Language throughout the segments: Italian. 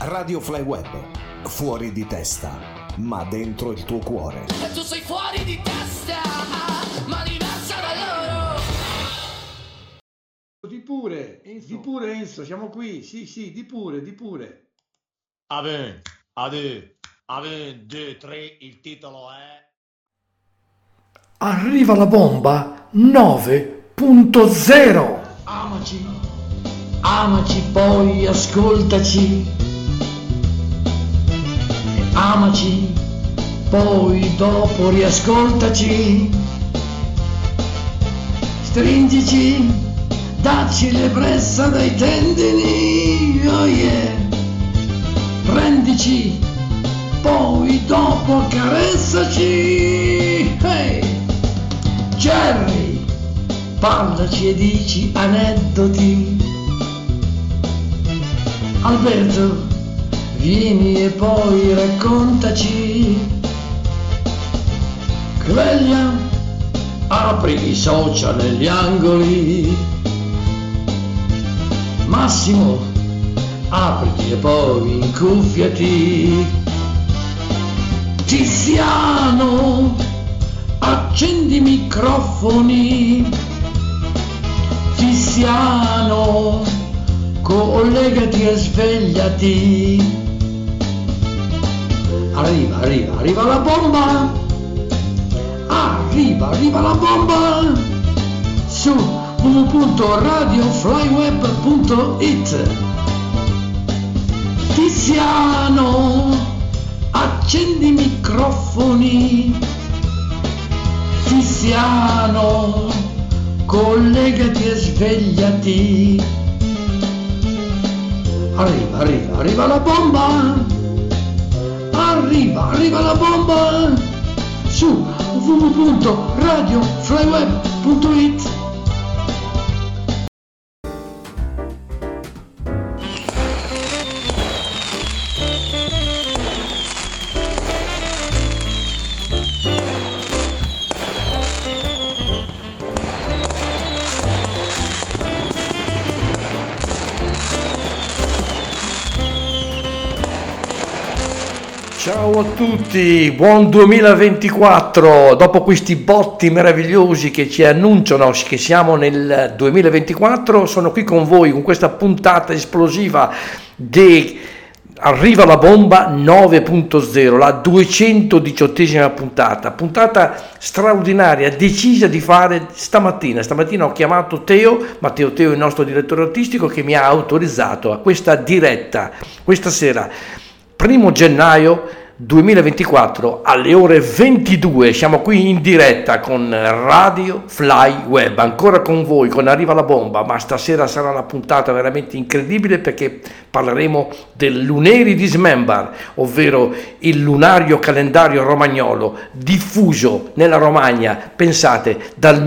Radio Fly Web, fuori di testa, ma dentro il tuo cuore. E tu sei fuori di testa, ma diversa da loro. Di pure Enzo, siamo qui, sì, di pure. Aven, 2, 3, il titolo è... Arriva la bomba 9.0. Amaci, poi ascoltaci. Amaci, poi dopo riascoltaci. Stringici, dacci le brezza dai tendini, oh yeah. Prendici, poi dopo accarezzaci. Hey! Jerry, parlaci e dici aneddoti. Alberto, vieni e poi raccontaci. Clelia, apri i social negli angoli. Massimo, apriti e poi incuffiati. Tiziano, accendi i microfoni. Tiziano, collegati e svegliati. Arriva la bomba. Arriva la bomba su www.radioflyweb.it. Tiziano, accendi i microfoni. Tiziano, collegati e svegliati. Arriva la bomba. Arriva la bomba su www.radioflyweb.it. Ciao a tutti, buon 2024. Dopo questi botti meravigliosi che ci annunciano che siamo nel 2024, sono qui con voi con questa puntata esplosiva di Arriva la bomba 9.0, la 218esima puntata straordinaria, decisa di fare stamattina. Stamattina ho chiamato Matteo Teo, il nostro direttore artistico, che mi ha autorizzato a questa diretta questa sera. 1 gennaio 2024 alle ore 22 siamo qui in diretta con Radio Fly Web, ancora con voi, con Arriva la bomba, ma stasera sarà una puntata veramente incredibile perché parleremo del Lunari Dismember, ovvero il lunario calendario romagnolo diffuso nella Romagna, pensate, dal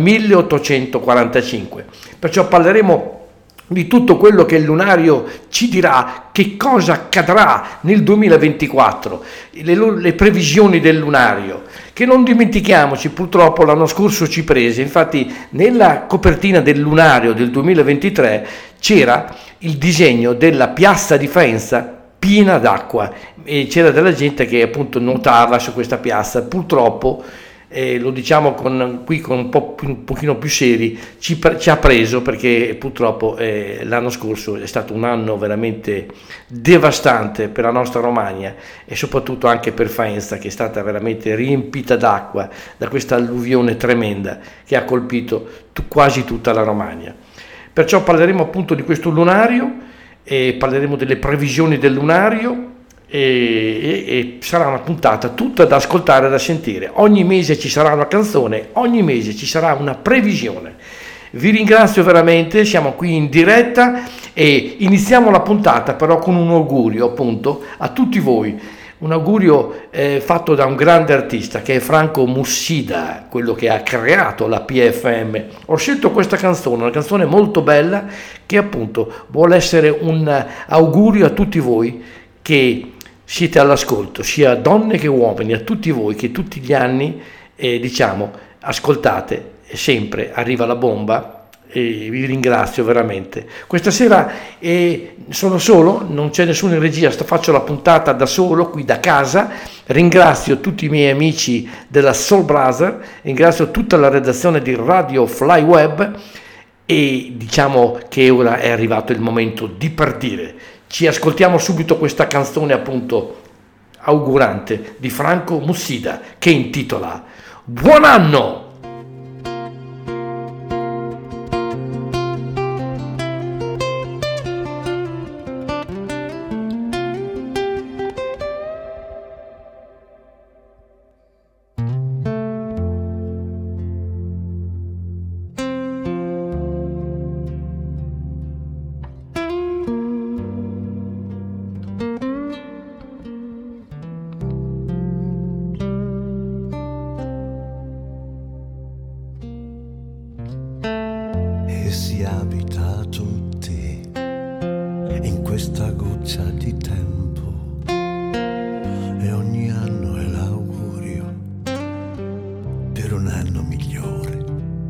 1845. Perciò parleremo di tutto quello che il lunario ci dirà, che cosa accadrà nel 2024, le previsioni del lunario, che non dimentichiamoci, purtroppo l'anno scorso ci prese. Infatti nella copertina del lunario del 2023 c'era il disegno della piazza di Faenza piena d'acqua e c'era della gente che appunto nuotava su questa piazza. Purtroppo lo diciamo con un pochino più seri, ci ha preso, perché purtroppo l'anno scorso è stato un anno veramente devastante per la nostra Romagna e soprattutto anche per Faenza, che è stata veramente riempita d'acqua da questa alluvione tremenda che ha colpito quasi tutta la Romagna. Perciò parleremo appunto di questo lunario e parleremo delle previsioni del lunario. E sarà una puntata tutta da ascoltare e da sentire. Ogni mese ci sarà una canzone, ogni mese ci sarà una previsione. Vi ringrazio veramente, siamo qui in diretta e iniziamo la puntata però con un augurio appunto a tutti voi, un augurio fatto da un grande artista che è Franco Mussida, quello che ha creato la PFM. Ho scelto questa canzone, una canzone molto bella che appunto vuole essere un augurio a tutti voi che siete all'ascolto, sia donne che uomini, a tutti voi che tutti gli anni ascoltate sempre Arriva la bomba e vi ringrazio veramente. Questa sera sono solo, non c'è nessuno in regia, faccio la puntata da solo qui da casa. Ringrazio tutti i miei amici della Soul Brother, ringrazio tutta la redazione di Radio Fly Web e diciamo che ora è arrivato il momento di partire. Ci ascoltiamo subito questa canzone appunto augurante di Franco Mussida che intitola Buon anno! Si abita tutti in questa goccia di tempo e ogni anno è l'augurio per un anno migliore.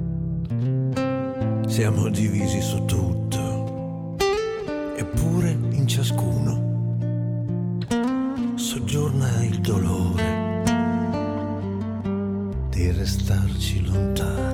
Siamo divisi su tutto, eppure in ciascuno soggiorna il dolore di restarci lontani.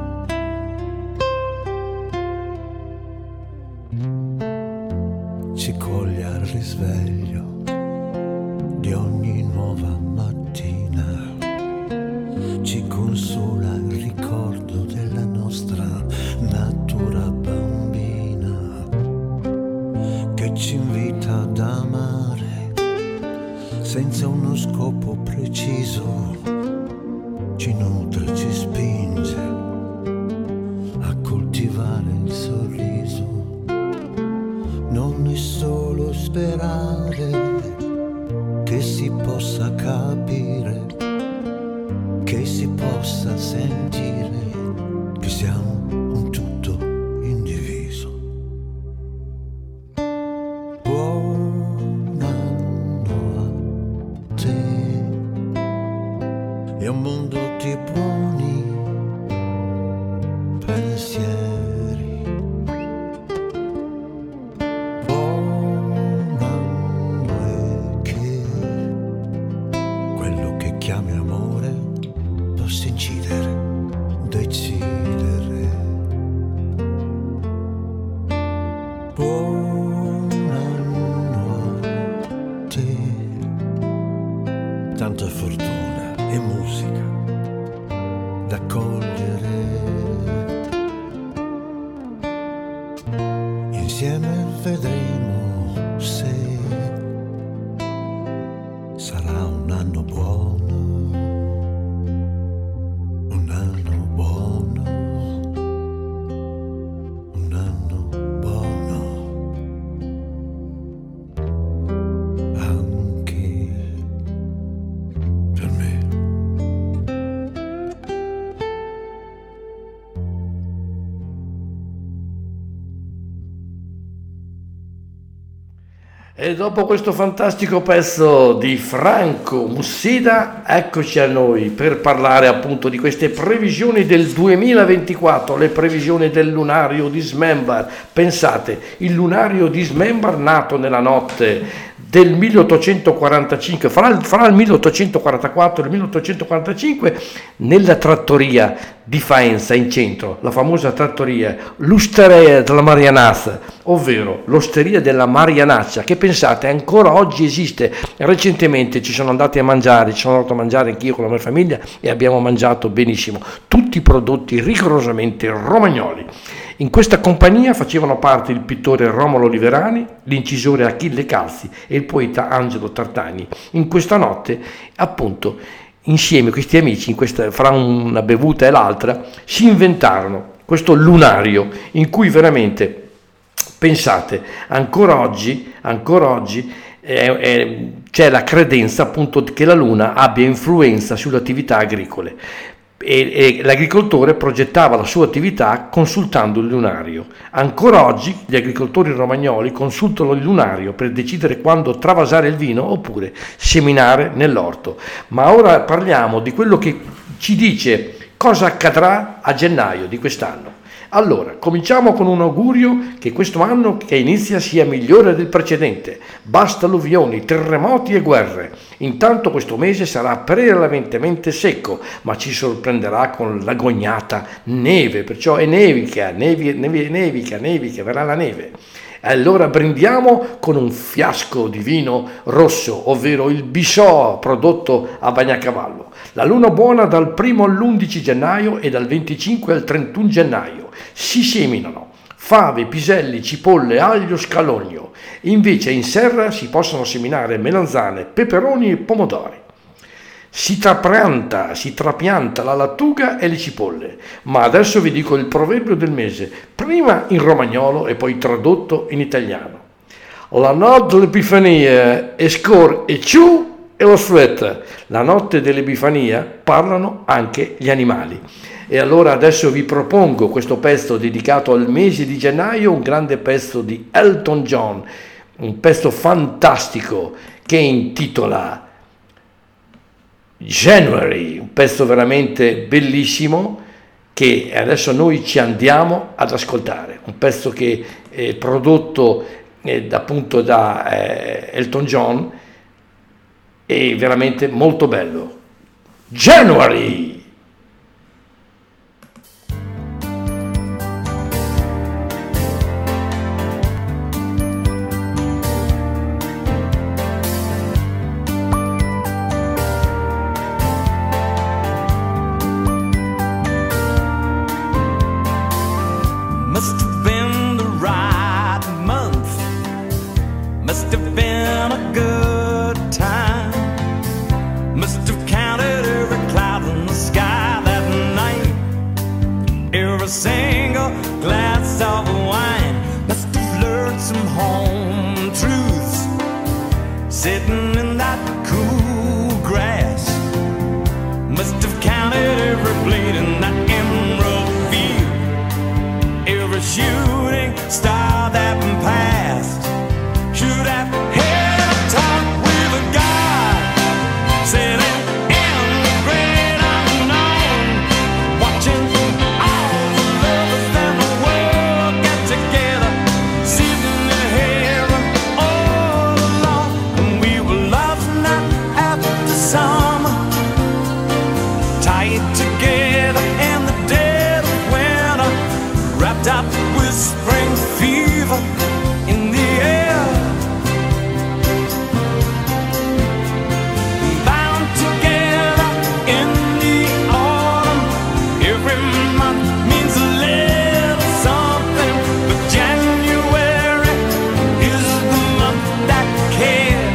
Ci coglie al risveglio di ogni nuova mattina, ci consola il ricordo della nostra natura bambina, che ci invita ad amare senza uno scopo preciso, ci nutre, ci spinge a coltivare il sorriso. Non è solo sperare che si possa capire, che si possa sentire che siamo un tutto indiviso. Buon anno a te e un mondo di buoni pensieri. Chiami amore, posso incidere, decidere. Buon anno a te, tanta fortuna e musica da cogliere. Insieme vedremo se sarà un anno buono. E dopo questo fantastico pezzo di Franco Mussida, eccoci a noi per parlare appunto di queste previsioni del 2024, le previsioni del lunario di Smembar. Pensate, il lunario di Smembar nato nella notte del 1845, fra il 1844 e il 1845, nella trattoria di Faenza in centro, la famosa trattoria, l'Osteria della Marianazza, ovvero l'Osteria della Marianaccia, che pensate ancora oggi esiste. Recentemente ci sono andato a mangiare anch'io con la mia famiglia e abbiamo mangiato benissimo, tutti prodotti rigorosamente romagnoli. In questa compagnia facevano parte il pittore Romolo Liverani, l'incisore Achille Calzi e il poeta Angelo Tartagni. In questa notte, appunto, insieme questi amici, fra una bevuta e l'altra, si inventarono questo lunario in cui veramente, pensate, ancora oggi c'è la credenza appunto che la luna abbia influenza sulle attività agricole. E l'agricoltore progettava la sua attività consultando il lunario. Ancora oggi gli agricoltori romagnoli consultano il lunario per decidere quando travasare il vino oppure seminare nell'orto. Ma ora parliamo di quello che ci dice cosa accadrà a gennaio di quest'anno. Allora, cominciamo con un augurio che questo anno che inizia sia migliore del precedente. Basta alluvioni, terremoti e guerre. Intanto questo mese sarà prevalentemente secco, ma ci sorprenderà con l'agognata neve, perciò è nevica, verrà la neve. Allora brindiamo con un fiasco di vino rosso, ovvero il Bissò prodotto a Bagnacavallo. La luna buona dal 1 all'11 gennaio e dal 25 al 31 gennaio. Si seminano fave, piselli, cipolle, aglio, scalogno. Invece in serra si possono seminare melanzane, peperoni e pomodori. Si trapianta la lattuga e le cipolle, ma adesso vi dico il proverbio del mese, prima in romagnolo e poi tradotto in italiano. La notte dell'Epifania è scor e ciù e lo sfretta. La notte dell'Epifania parlano anche gli animali. E allora adesso vi propongo questo pezzo dedicato al mese di gennaio, un grande pezzo di Elton John, un pezzo fantastico che intitola January, un pezzo veramente bellissimo che adesso noi ci andiamo ad ascoltare, un pezzo che è prodotto appunto da Elton John, è veramente molto bello. January! Must have been the right month, must have been a good time, must have counted every cloud in the sky that night, every single glass of wine, must have learned some home truths, sitting in that cool grass, must have counted every blade in that emerald field, every shooting star that passed. Should have had a talk with a God, sitting in the great unknown, watching all the lovers in the world get together, sitting in heaven all alone. And we were lost not after summer, tied together in the dead of winter, wrapped up with spring fever in the air, bound together in the autumn. Every month means a little something, but January is the month that cares.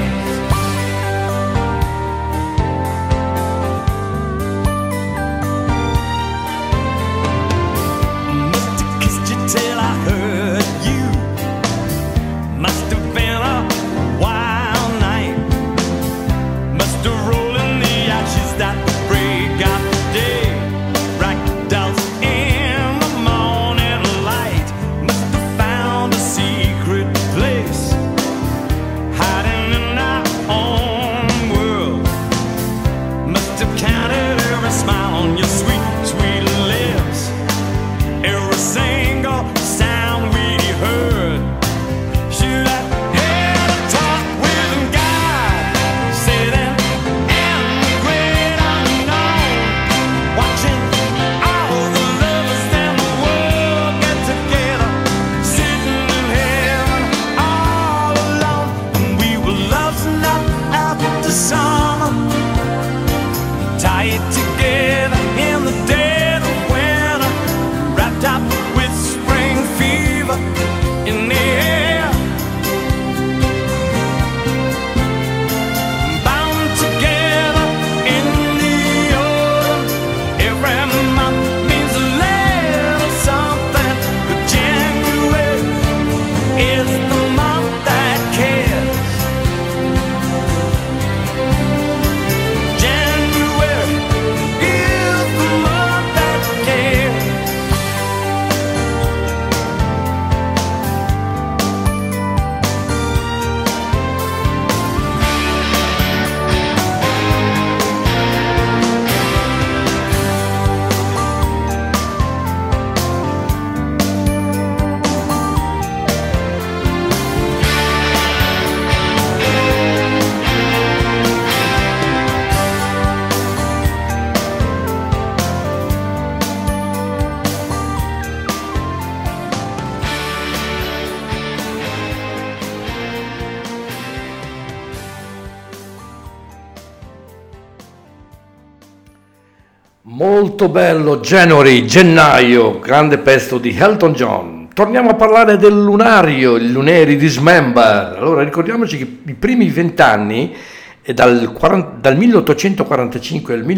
Must have kissed you till I heard you. Must have been a wild night. Must have rolled in the ashes that break out the day. Ragdolls in the morning light. Must have found a secret place, hiding in our own world. Must have counted every smile on your sweet, sweet lips, every single sound we heard. Should I had a talk with God, sitting in the great unknown, watching all the lovers in the world get together, sitting in heaven all alone. And we were lost not after summer, tied together in the dead of winter, wrapped up with spring fever in the air, bound together in the autumn. Every month means a little something, but January is the month that cares. Molto bello, January, gennaio, grande pezzo di Elton John. Torniamo a parlare del lunario, il Lunari Dismember. Allora ricordiamoci che i primi 20 anni, dal 1845 al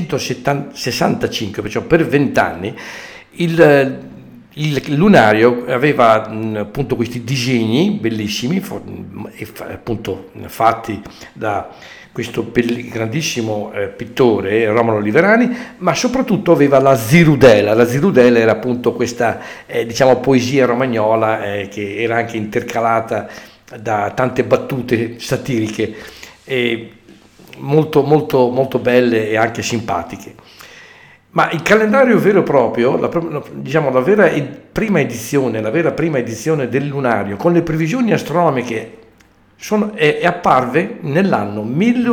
1865, perciò per 20 anni, il lunario aveva appunto questi disegni bellissimi, appunto fatti da questo grandissimo pittore Romolo Liverani, ma soprattutto aveva la zirudela. La zirudela era appunto questa diciamo poesia romagnola che era anche intercalata da tante battute satiriche molto molto molto belle e anche simpatiche. Ma il calendario vero e proprio, la vera prima edizione del lunario con le previsioni astronomiche apparve nell'anno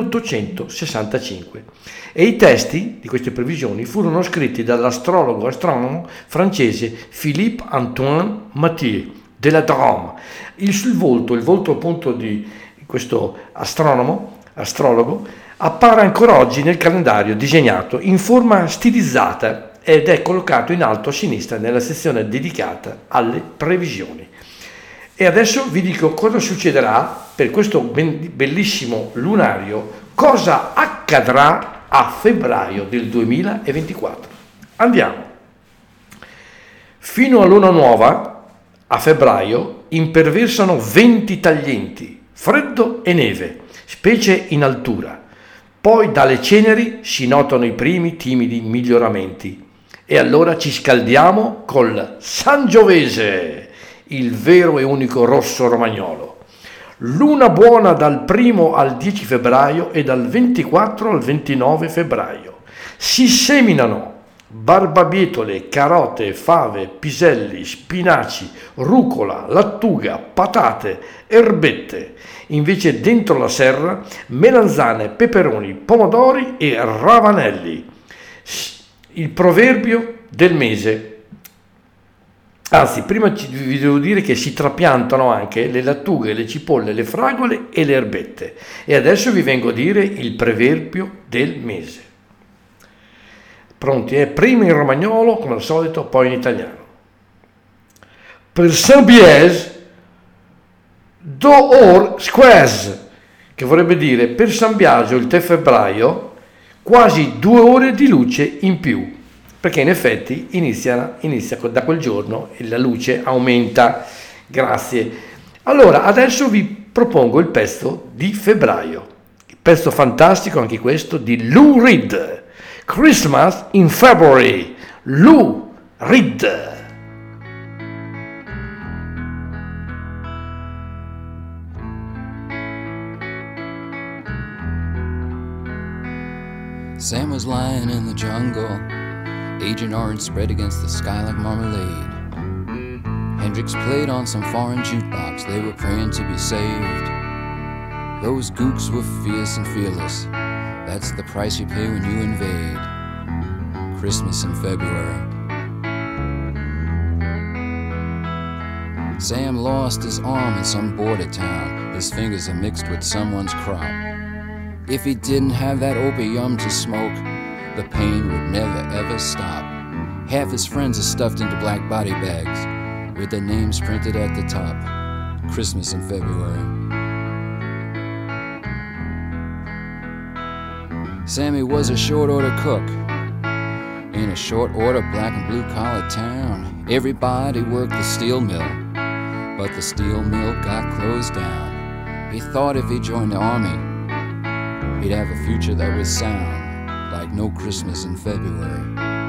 1865 e i testi di queste previsioni furono scritti dall'astronomo francese Philippe Antoine Mathieu de la Drôme. Il volto appunto di questo astrologo appare ancora oggi nel calendario disegnato in forma stilizzata ed è collocato in alto a sinistra nella sezione dedicata alle previsioni. E adesso vi dico cosa succederà per questo bellissimo lunario, cosa accadrà a febbraio del 2024. Andiamo. Fino a luna nuova, a febbraio, imperversano venti taglienti, freddo e neve, specie in altura. Poi dalle ceneri si notano i primi timidi miglioramenti. E allora ci scaldiamo col Sangiovese, il vero e unico rosso romagnolo. Luna buona dal 1 al 10 febbraio e dal 24 al 29 febbraio. Si seminano barbabietole, carote, fave, piselli, spinaci, rucola, lattuga, patate, erbette. Invece dentro la serra melanzane, peperoni, pomodori e ravanelli. Il proverbio del mese. Anzi, prima vi devo dire che si trapiantano anche le lattughe, le cipolle, le fragole e le erbette. E adesso vi vengo a dire il proverbio del mese. Pronti? Prima in romagnolo, come al solito, poi in italiano. Per Saint-Bies, d'or squares, che vorrebbe dire per San Biagio il 3 febbraio, quasi 2 ore di luce in più. Perché in effetti inizia da quel giorno e la luce aumenta. Grazie. Allora, adesso vi propongo il pezzo di febbraio. Il pezzo fantastico anche questo di Lou Reed. Christmas in February. Lou Reed. Sam was lying in the jungle, Agent Orange spread against the sky like marmalade. Hendrix played on some foreign jukebox, they were praying to be saved. Those gooks were fierce and fearless, that's the price you pay when you invade. Christmas in February. Sam lost his arm in some border town, his fingers are mixed with someone's crop. If he didn't have that opium to smoke, the pain would never ever stop. Half his friends are stuffed into black body bags with their names printed at the top. Christmas in February. Sammy was a short order cook in a short order black and blue collar town. Everybody worked the steel mill, but the steel mill got closed down. He thought if he joined the army, he'd have a future that was sound. Like no Christmas in February.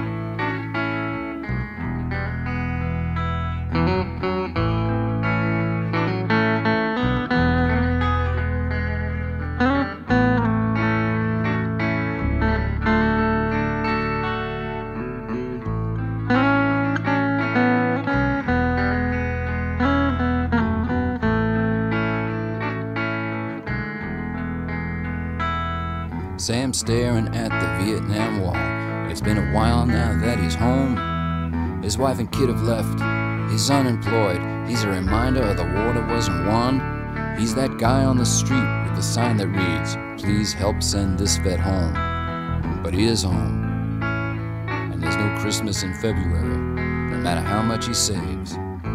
Sam's staring at the Vietnam Wall. It's been a while now that he's home. His wife and kid have left. He's unemployed. He's a reminder of the war that wasn't won. He's that guy on the street with the sign that reads, "Please help send this vet home." But he is home. no Christmas in February, no matter how much he saves.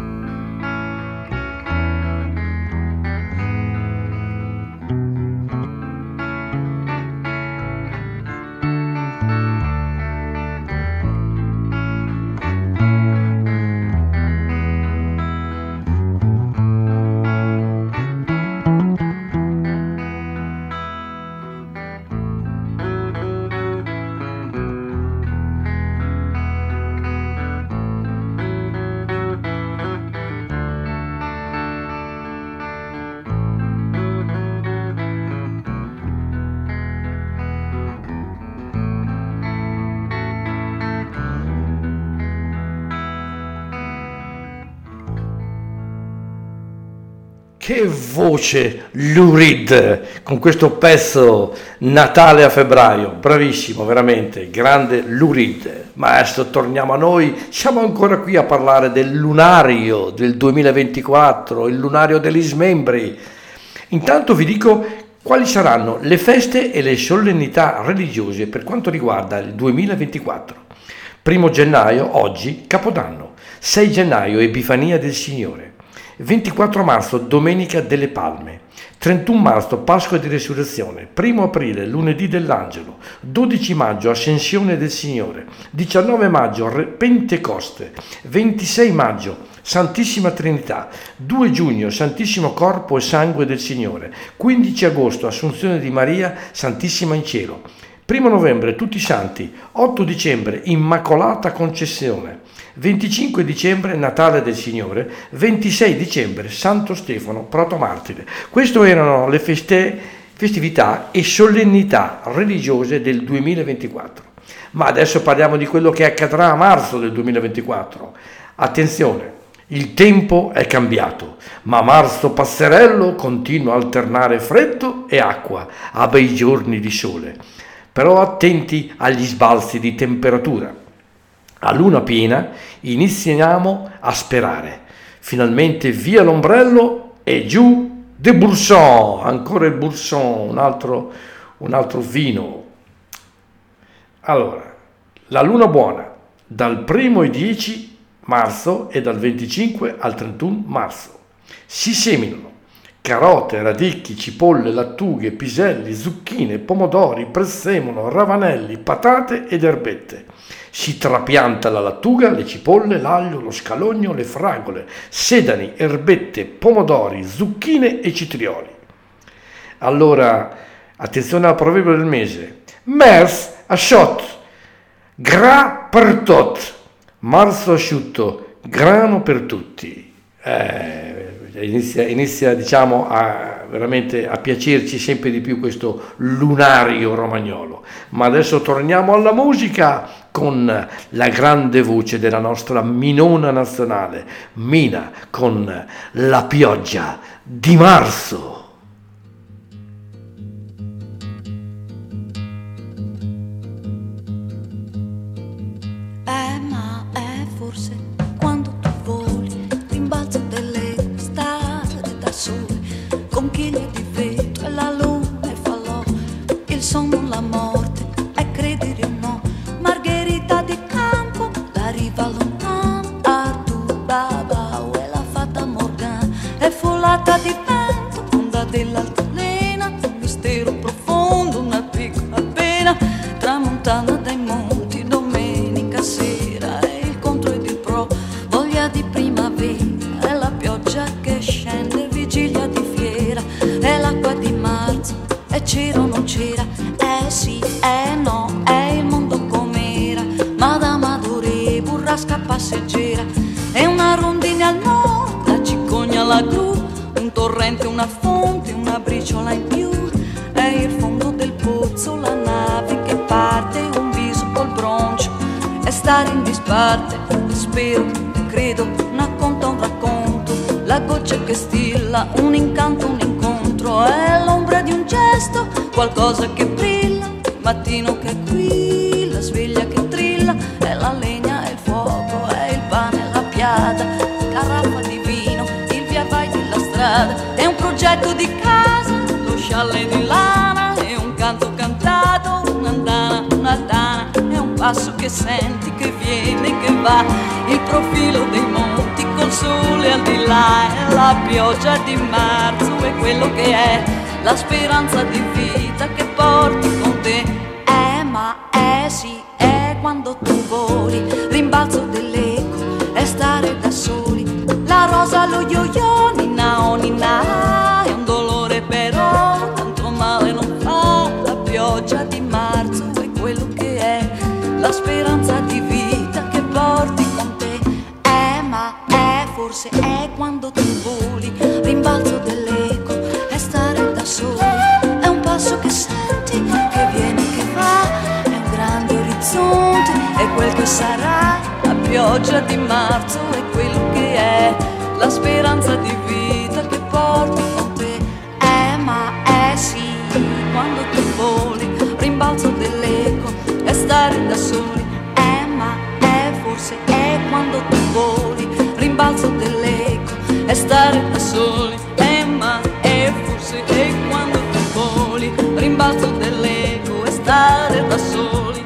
Che voce Lou Reed con questo pezzo Natale a febbraio, bravissimo, veramente, grande Lou Reed. Ma adesso torniamo a noi, siamo ancora qui a parlare del lunario del 2024, il lunario degli smembri. Intanto vi dico quali saranno le feste e le solennità religiose per quanto riguarda il 2024. 1 gennaio, oggi, Capodanno. 6 gennaio, Epifania del Signore. 24 marzo, Domenica delle Palme. 31 marzo, Pasqua di Resurrezione. 1 aprile, Lunedì dell'Angelo. 12 maggio, Ascensione del Signore. 19 maggio, Pentecoste. 26 maggio, Santissima Trinità. 2 giugno, Santissimo Corpo e Sangue del Signore. 15 agosto, Assunzione di Maria, Santissima in Cielo. 1 novembre, Tutti Santi. 8 dicembre, Immacolata Concezione. 25 dicembre, Natale del Signore. 26 dicembre, Santo Stefano, protomartire. Queste erano le festività e solennità religiose del 2024. Ma adesso parliamo di quello che accadrà a marzo del 2024. Attenzione, il tempo è cambiato, ma marzo passerello continua a alternare freddo e acqua a bei giorni di sole. Però attenti agli sbalzi di temperatura. A luna piena iniziamo a sperare. Finalmente via l'ombrello e giù de Bourson, ancora il Bourson, un altro vino. Allora, la luna buona dal 1 ai 10 marzo e dal 25 al 31 marzo. Si seminano carote, radicchi, cipolle, lattughe, piselli, zucchine, pomodori, prezzemolo, ravanelli, patate ed erbette. Si trapianta la lattuga, le cipolle, l'aglio, lo scalogno, le fragole, sedani, erbette, pomodori, zucchine e citrioli. Allora, attenzione al proverbio del mese. Mers asciut, gras per tot. Marzo asciutto, grano per tutti. Inizia diciamo veramente a piacerci sempre di più questo lunario romagnolo. Ma adesso torniamo alla musica con la grande voce della nostra minona nazionale, Mina, con La pioggia di marzo. Ma è forse quando tu voli, rimbalzo delle strade da sole, conchiglie di vetro e la luna e falò, il sonno, la morte è credere o no, Margherita di Campo, la riva lontana, Artù, Babau e la fata Morgana, è folata di vento, onda dell'altalena, un mistero profondo, una piccola pena, tramontana dai monti, domenica sera, e il contro ed il pro, voglia di primavera, è la pioggia che scende, vigilia di fiera, è l'acqua di marzo, è c'era o non c'era, sì, no, è il mondo com'era, Madame Adorée, burrasca passeggera, è una rondine al nord, la cicogna, la gru, un torrente, una fonte, una briciola in più, è il fondo del pozzo, la nave che parte, un viso col broncio, è stare in disparte, spero, credo, una conta, un racconto, la goccia che stilla, un incanto, un incontro, è l'ombra di un gesto, qualcosa che brilla, il mattino che è qui, la sveglia che trilla, è la legna, è il fuoco, è il pane, la piada, caraffa di vino, il via vai della strada, è un progetto di casa, lo scialle di lana, è un canto cantato, un'aldana, è un passo che senti che viene viene che va, il profilo dei monti col sole al di là, e la pioggia di marzo è quello che è, la speranza di vita che porti con te. Ma sì, è quando tu voli, rimbalzo dell'eco, è stare da soli, la rosa, lo yo-yo, ninna oh ninna, è un dolore però, tanto male non fa, la pioggia di marzo è quello che è, la speranza di vita che porti con te. Ma forse è quando tu voli, rimbalzo dell'eco, è stare da soli, è un passo che senti, che viene, che va, è un grande orizzonte, è quel che sarà, la pioggia di marzo è quello che è, la speranza di vita che porti con te. Ma sì, quando tu voli, rimbalzo dell'eco, è stare da soli. Ma forse è quando tu voli, rimbalzo dell'eco, è stare da soli. Ma forse è quando tu voli, rimbalzo dell'eco, è stare da soli.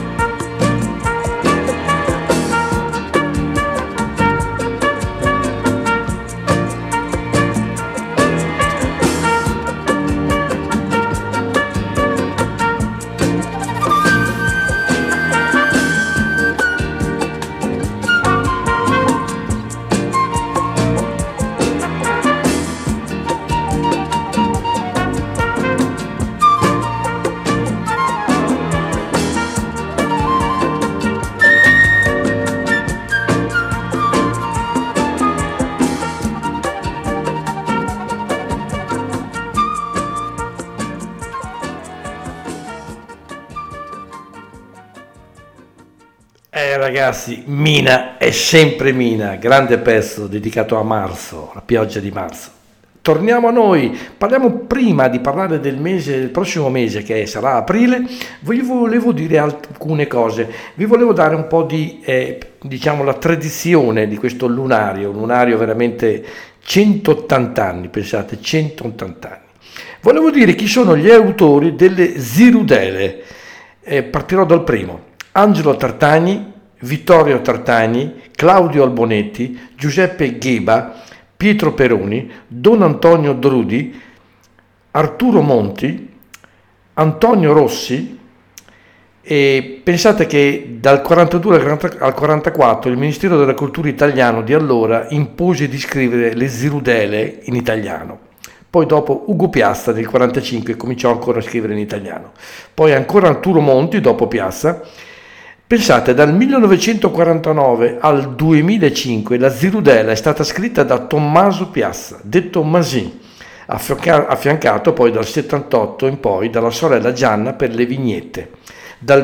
Ragazzi, Mina è sempre Mina, grande pezzo dedicato a marzo, la pioggia di marzo. Torniamo a noi, parliamo prima di parlare del prossimo mese che sarà aprile, vi volevo dire alcune cose, vi volevo dare un po' di, diciamo, la tradizione di questo lunario, un lunario veramente 180 anni, pensate, 180 anni. Volevo dire chi sono gli autori delle Zirudele, partirò dal primo, Angelo Tartagni, Vittorio Tartagni, Claudio Albonetti, Giuseppe Gheba, Pietro Peroni, Don Antonio Drudi, Arturo Monti, Antonio Rossi, e pensate che dal 42 al 44 il Ministero della Cultura italiano di allora impose di scrivere le Zirudele in italiano. Poi dopo Ugo Piazza nel 45 cominciò ancora a scrivere in italiano. Poi ancora Arturo Monti dopo Piazza. Pensate, dal 1949 al 2005 la Zirudela è stata scritta da Tommaso Piazza, detto Masin, affiancato poi dal 78 in poi dalla sorella Gianna per le vignette. Dal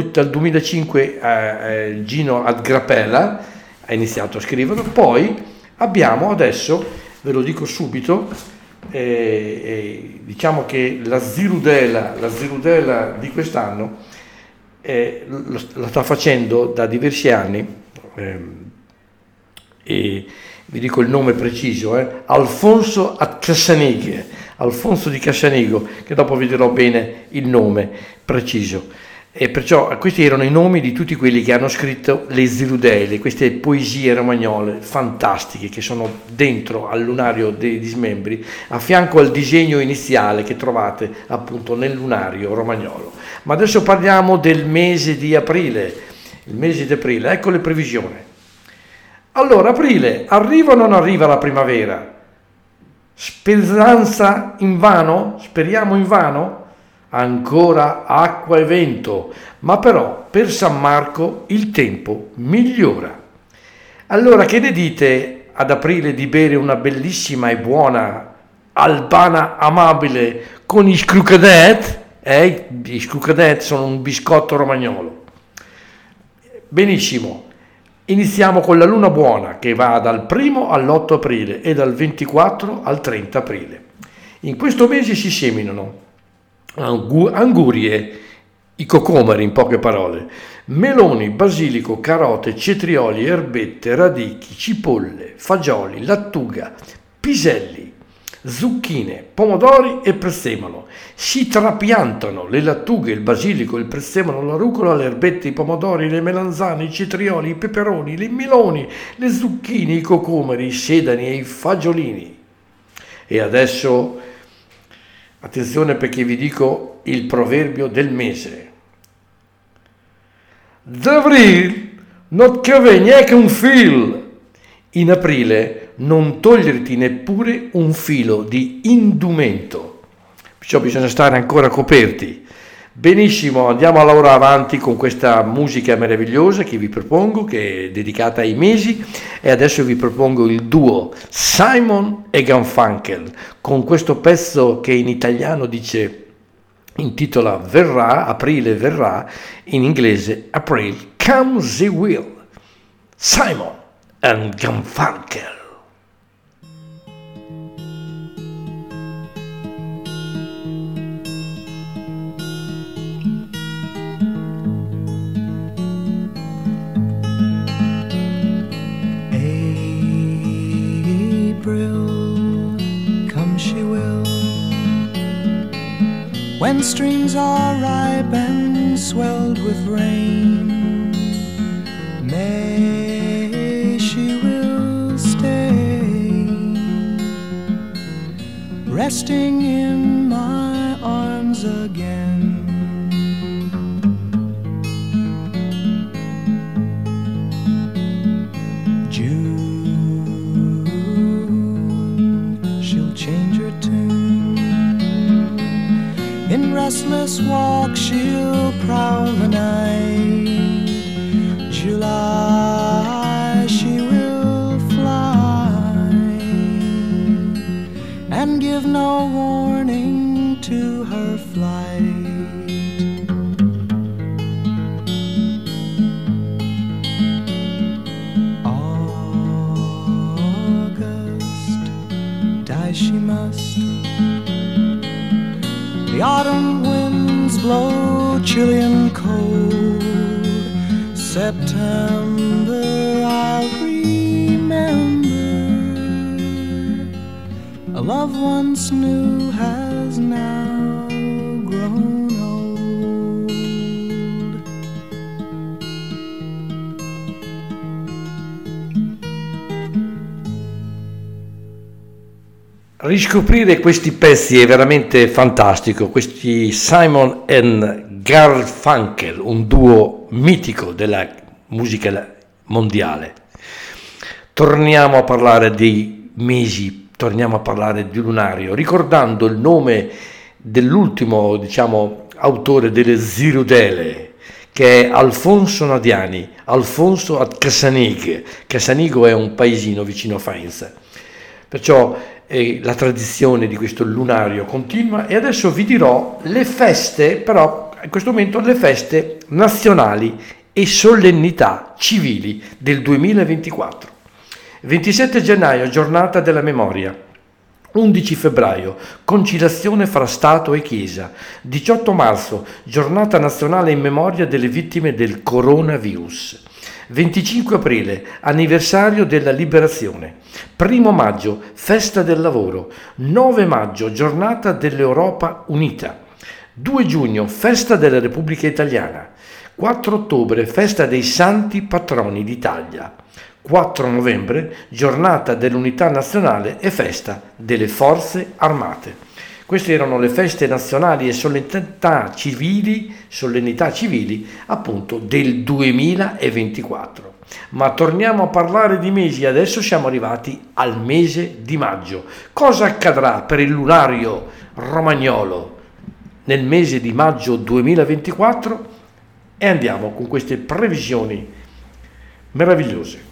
2005 Gino Adgrapella ha iniziato a scriverlo, poi abbiamo adesso, ve lo dico subito, diciamo che la Zirudela di quest'anno la sta facendo da diversi anni, e vi dico il nome preciso, Alfonso di Cassanigo, che dopo vi dirò bene il nome preciso. E perciò questi erano i nomi di tutti quelli che hanno scritto le Zirudele, queste poesie romagnole fantastiche che sono dentro al lunario dei dismembri, a fianco al disegno iniziale che trovate appunto nel lunario romagnolo. Ma adesso parliamo del mese di aprile. Il mese di aprile, ecco le previsioni. Allora, aprile, arriva o non arriva la primavera? Speranza invano? Speriamo invano? Ancora acqua e vento, ma però per San Marco il tempo migliora. Allora, che ne dite ad aprile di bere una bellissima e buona albana amabile con i scrucadet? Gli scrucadet sono un biscotto romagnolo. Benissimo, iniziamo con la luna buona che va dal 1 all'8 aprile e dal 24 al 30 aprile. In questo mese si seminano angurie, i cocomeri in poche parole, meloni, basilico, carote, cetrioli, erbette, radichi, cipolle, fagioli, lattuga, piselli, zucchine, pomodori e prezzemolo. Si trapiantano le lattughe, il basilico, il prezzemolo, la rucola, le erbette, i pomodori, le melanzane, i cetrioli, i peperoni, i meloni, le zucchine, i cocomeri, i sedani e i fagiolini. E adesso attenzione, perché vi dico il proverbio del mese. D'avril non che neanche un fil. In aprile non toglierti neppure un filo di indumento. Perciò bisogna stare ancora coperti. Benissimo, andiamo a lavorare avanti con questa musica meravigliosa che vi propongo, che è dedicata ai mesi, e adesso vi propongo il duo Simon e Garfunkel con questo pezzo che in italiano intitola Verrà, aprile verrà, in inglese April Comes the Will. Simon and Garfunkel. When streams are ripe and swelled with rain, May she will stay, resting in my arms again. June, she'll change her tune. In restless walk she'll prowl the night. July she will fly and give no warning to her flight. August, die she must. The autumn winds blow chilly and cold. September I'll remember. A love once new has now grown old. Riscoprire questi pezzi è veramente fantastico, questi Simon and Garfunkel, un duo mitico della musica mondiale. Torniamo a parlare dei mesi, torniamo a parlare di lunario, ricordando il nome dell'ultimo, autore delle Zirudele, che è Alfonso Nadiani, Alfonso a Casanig. Casanigo è un paesino vicino a Faenza. Perciò la tradizione di questo lunario continua, e adesso vi dirò le feste, però in questo momento le feste nazionali e solennità civili del 2024. 27 gennaio, giornata della memoria. 11 febbraio, conciliazione fra Stato e Chiesa. 18 marzo, giornata nazionale in memoria delle vittime del coronavirus. 25 aprile, anniversario della liberazione. 1 maggio, festa del lavoro. 9 maggio, giornata dell'Europa unita. 2 giugno, festa della Repubblica Italiana. 4 ottobre, festa dei santi patroni d'Italia. 4 novembre, giornata dell'unità nazionale e festa delle forze armate. Queste erano le feste nazionali e solennità civili appunto del 2024. Ma torniamo a parlare di mesi, adesso siamo arrivati al mese di maggio. Cosa accadrà per il lunario romagnolo nel mese di maggio 2024? E andiamo con queste previsioni meravigliose.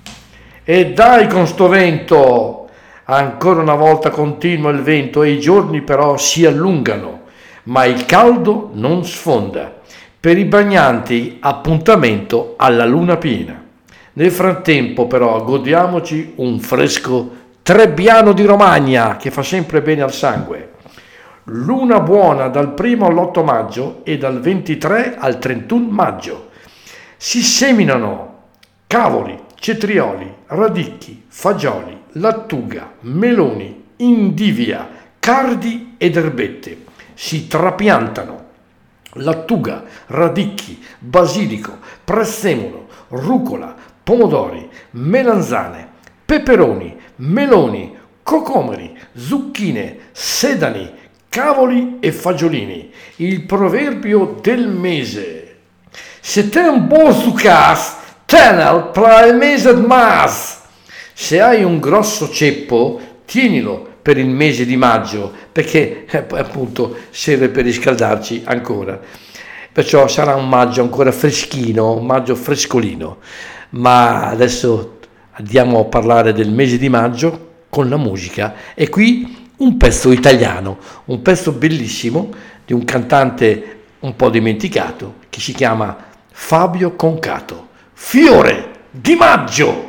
E dai con sto vento! Ancora una volta continua il vento e i giorni però si allungano, ma il caldo non sfonda. Per i bagnanti appuntamento alla luna piena. Nel frattempo però godiamoci un fresco Trebbiano di Romagna che fa sempre bene al sangue. Luna buona dal 1 all'8 maggio e dal 23 al 31 maggio. Si seminano cavoli, cetrioli, radicchi, fagioli, lattuga, meloni, indivia, cardi ed erbette. Si trapiantano lattuga, radicchi, basilico, prezzemolo, rucola, pomodori, melanzane, peperoni, meloni, cocomeri, zucchine, sedani, cavoli e fagiolini. Il proverbio del mese: se te un buon succas, tenel per il mese di mas. Se hai un grosso ceppo, tienilo per il mese di maggio, perché appunto serve per riscaldarci ancora. Perciò sarà un maggio ancora freschino, un maggio frescolino. Ma adesso andiamo a parlare del mese di maggio con la musica, e qui un pezzo italiano, un pezzo bellissimo di un cantante un po' dimenticato che si chiama Fabio Concato. Fiore di maggio!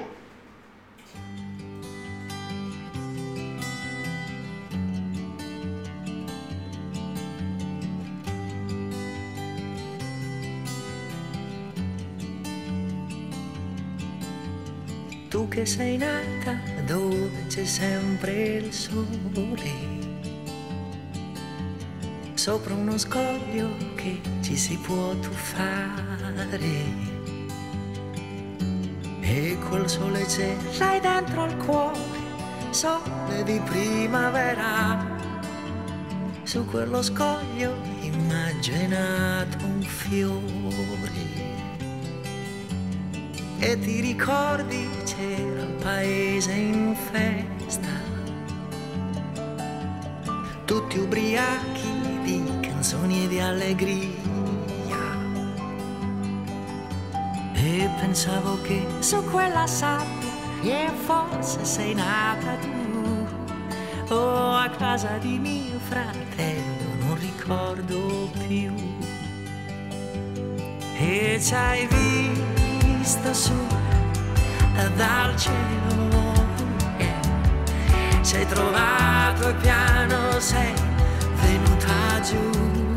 Tu che sei nata dove c'è sempre il sole, sopra uno scoglio che ci si può tuffare, e quel sole c'è, l'hai dentro al cuore, sole di primavera. Su quello scoglio in maggio è nato un fiore, e ti ricordi c'era il paese in festa, tutti ubriachi di canzoni e di allegria, e pensavo che su quella sabbia e forse sei nata tu, o a casa di mio fratello, non ricordo più, e ci hai visto su dal cielo, sei trovato e piano sei venuta giù,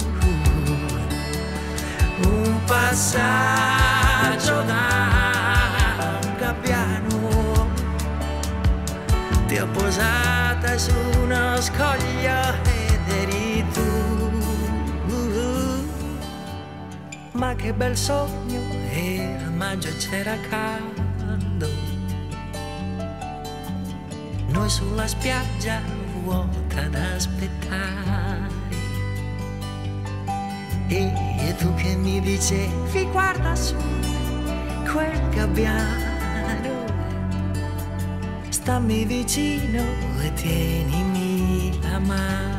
un passaggio da un gabbiano, ti ho posata su uno scoglio ed eri tu, ma che bel sogno, era maggio e c'era caldo, noi sulla spiaggia vuota ad aspettare, e tu che mi dicevi guarda su quel gabbiano, stammi vicino e tienimi la mano.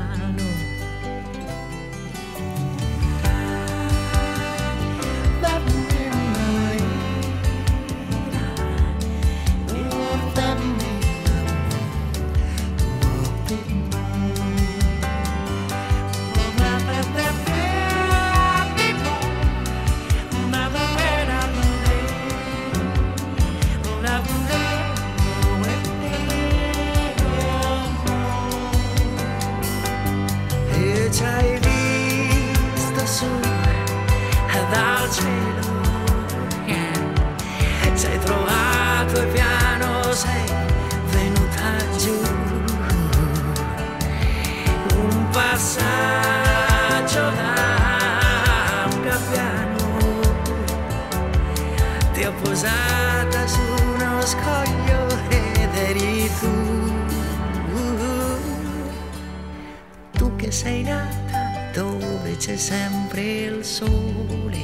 Sei nata dove c'è sempre il sole,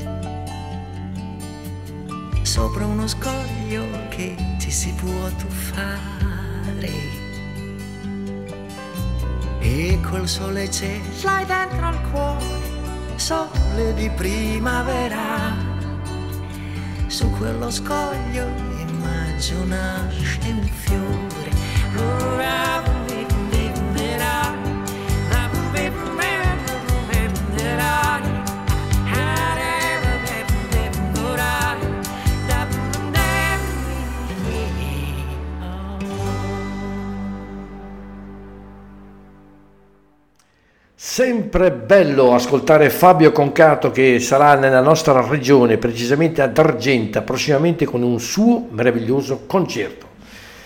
sopra uno scoglio che ci si può tuffare, e col sole c'è, l'hai dentro al cuore, sole di primavera. Su quello scoglio in maggio nasce un fiore. Sempre bello ascoltare Fabio Concato, che sarà nella nostra regione, precisamente ad Argenta, prossimamente con un suo meraviglioso concerto.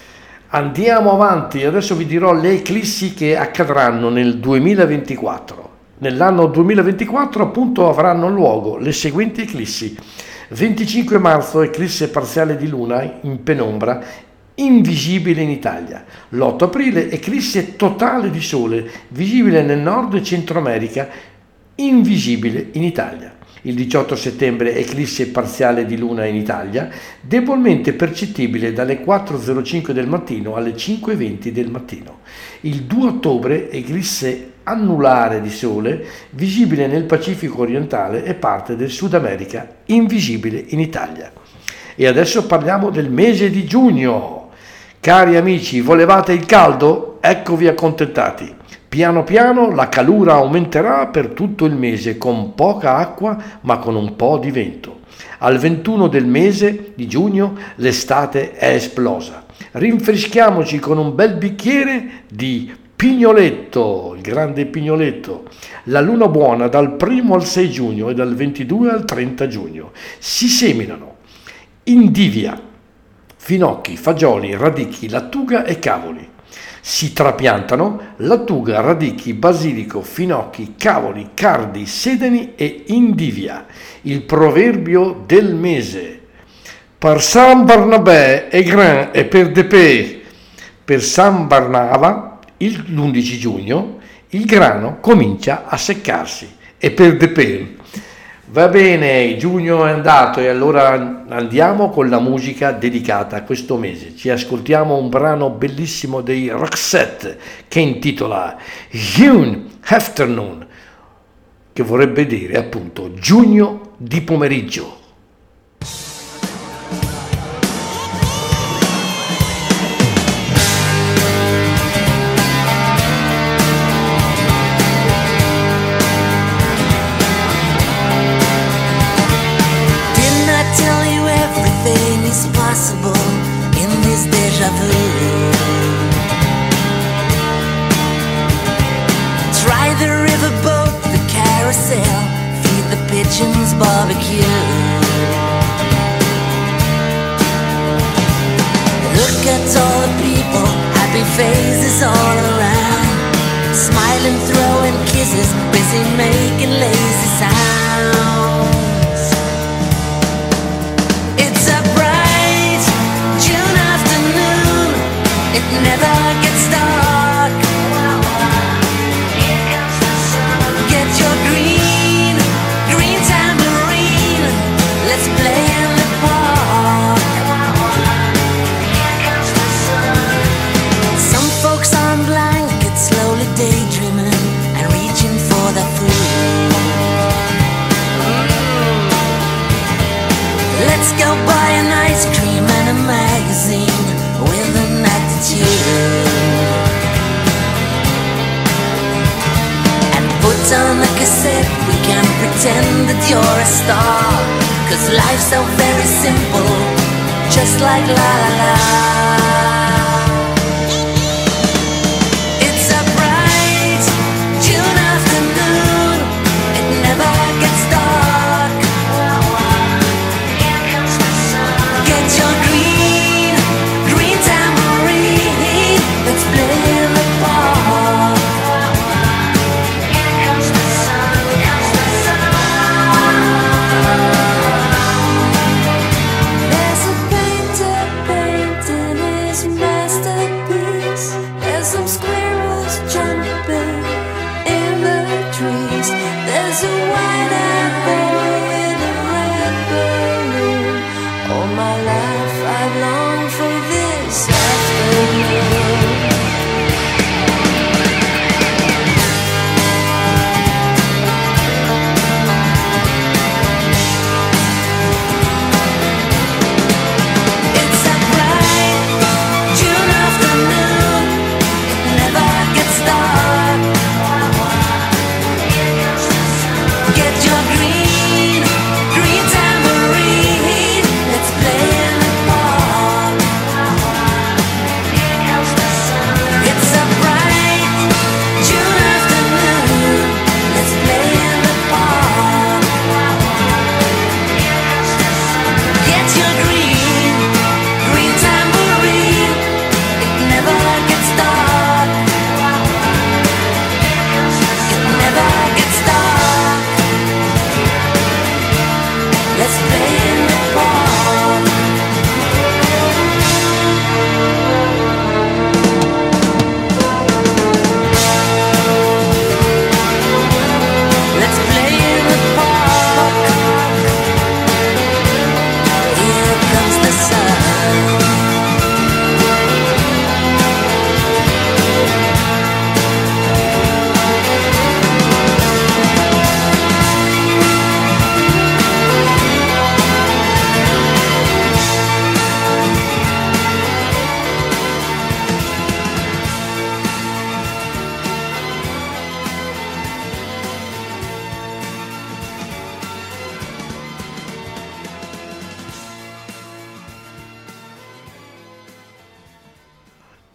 Andiamo avanti, adesso vi dirò le eclissi che accadranno nel 2024. Nell'anno 2024 appunto avranno luogo le seguenti eclissi. 25 marzo eclisse parziale di luna in penombra, invisibile in Italia. L'8 aprile eclisse totale di sole, visibile nel Nord e Centro America, invisibile in Italia. Il 18 settembre eclisse parziale di luna in Italia, debolmente percettibile dalle 4.05 del mattino alle 5.20 del mattino. Il 2 ottobre eclisse annulare di sole, visibile nel Pacifico orientale e parte del Sud America, invisibile in Italia. E adesso parliamo del mese di giugno. Cari amici, volevate il caldo? Eccovi accontentati. Piano piano la calura aumenterà per tutto il mese con poca acqua ma con un po' di vento. Al 21 del mese di giugno l'estate è esplosa. Rinfreschiamoci con un bel bicchiere di Pignoletto, il grande Pignoletto. La luna buona dal 1 al 6 giugno e dal 22 al 30 giugno. Si seminano indivia, finocchi, fagioli, radicchi, lattuga e cavoli. Si trapiantano lattuga, radicchi, basilico, finocchi, cavoli, cardi, sedani e indivia. Il proverbio del mese. Per San Barnabé è gran e per Depè. Per San Barnava, l'11 giugno, il grano comincia a seccarsi. E per Depè. Va bene, giugno è andato e allora andiamo con la musica dedicata a questo mese. Ci ascoltiamo un brano bellissimo dei Roxette che intitola June Afternoon, che vorrebbe dire appunto giugno di pomeriggio. Is possible in this deja vu. Try the riverboat, the carousel, feed the pigeons, barbecue. Look at all the people, happy faces all around, smiling, throwing kisses, busy making lazy sounds. It never gets dark. Here comes the sun. Get your green, green tambourine. Let's play in the park. Here comes the sun. Some folks on blankets slowly daydreaming and reaching for the food. Let's go buy an ice cream and a magazine with an attitude, and put on the cassette. We can pretend that you're a star, 'cause life's so very simple, just like la la la. It's a bright June afternoon. It never gets dark. Here comes the sun. Get your green, green tambourine. Let's play in the park. Here comes the sun, comes the sun. There's a painter painting his masterpiece. There's some squirrels jumping in the trees. There's a white-eyed boy with a red balloon. All my life I've longed for this afternoon. It's a bright June afternoon. It never gets dark. Here comes the sun. Get your green,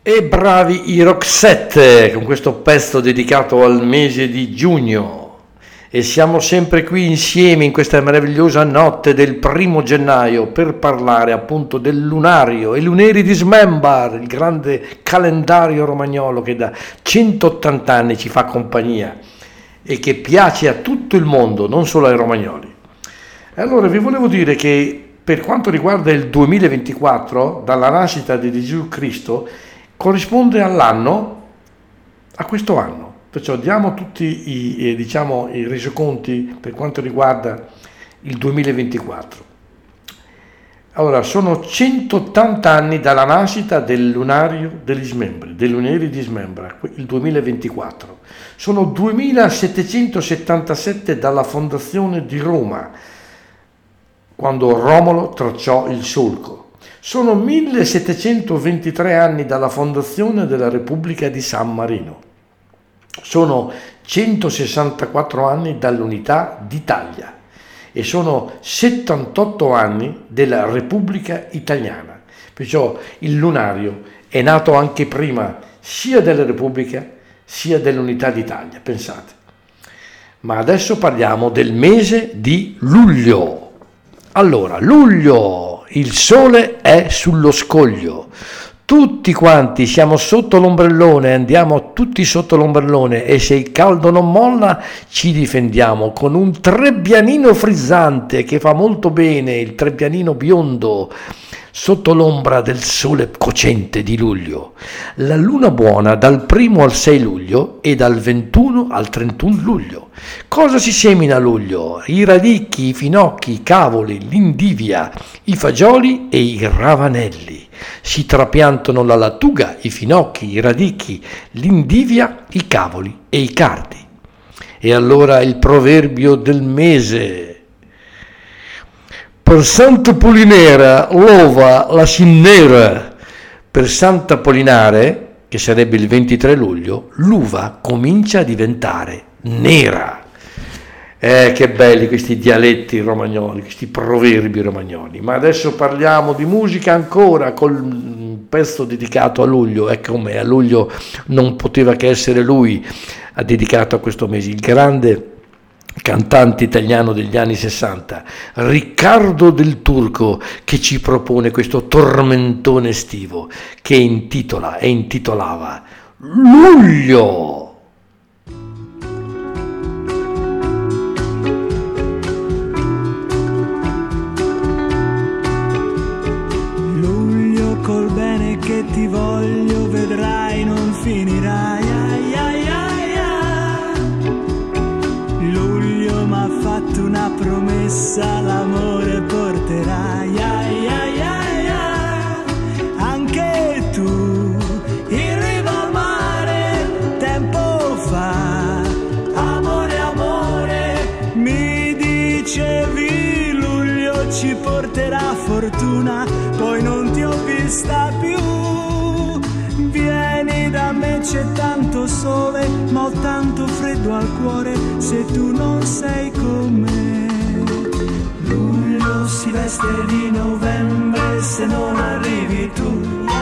E bravi i Roxette con questo pezzo dedicato al mese di giugno. E siamo sempre qui insieme in questa meravigliosa notte del 1° gennaio per parlare appunto del lunario e luneri di Smembar, il grande calendario romagnolo che da 180 anni ci fa compagnia e che piace a tutto il mondo, non solo ai romagnoli. E allora vi volevo dire che per quanto riguarda il 2024, dalla nascita di Gesù Cristo, corrisponde all'anno, a questo anno. Perciò diamo tutti i resoconti per quanto riguarda il 2024. Allora, sono 180 anni dalla nascita del lunario degli Smembri, dei luneri di Smembra, il 2024. Sono 2777 dalla fondazione di Roma, quando Romolo tracciò il solco. Sono 1723 anni dalla fondazione della Repubblica di San Marino. Sono 164 anni dall'unità d'Italia e sono 78 anni della Repubblica Italiana. Perciò il lunario è nato anche prima sia della Repubblica sia dell'unità d'Italia, pensate. Ma adesso parliamo del mese di luglio. Allora, luglio, il sole è sullo scoglio. Tutti quanti siamo sotto l'ombrellone, andiamo tutti sotto l'ombrellone e se il caldo non molla ci difendiamo con un trebbianino frizzante che fa molto bene, il trebbianino biondo, sotto l'ombra del sole cocente di luglio. La luna buona dal 1 al 6 luglio e dal 21 al 31 luglio. Cosa si semina a luglio? I radicchi, i finocchi, i cavoli, l'indivia, i fagioli e i ravanelli. Si trapiantano la lattuga, i finocchi, i radicchi, l'indivia, i cavoli e i cardi. E allora il proverbio del mese. Per Santa Polinera l'ova la nera. Per Santa Polinare, che sarebbe il 23 luglio, l'uva comincia a diventare nera. Che belli questi dialetti romagnoli, questi proverbi romagnoli. Ma adesso parliamo di musica ancora col pezzo dedicato a luglio. E come a luglio non poteva che essere lui dedicato a questo mese, il grande cantante italiano degli anni 60, Riccardo Del Turco, che ci propone questo tormentone estivo che intitolava Luglio. Luglio col bene che ti voglio, vedrai non finirai. Luglio m'ha fatto una promessa, l'amore porterai. Anche tu in riva al mare tempo fa, amore, amore, mi dicevi luglio ci porterà fortuna, poi non ti ho vista più. Vieni da me, c'è tanto sole, ma ho tanto freddo al cuore se tu non sei con me. Luglio si veste di novembre se non arrivi tu.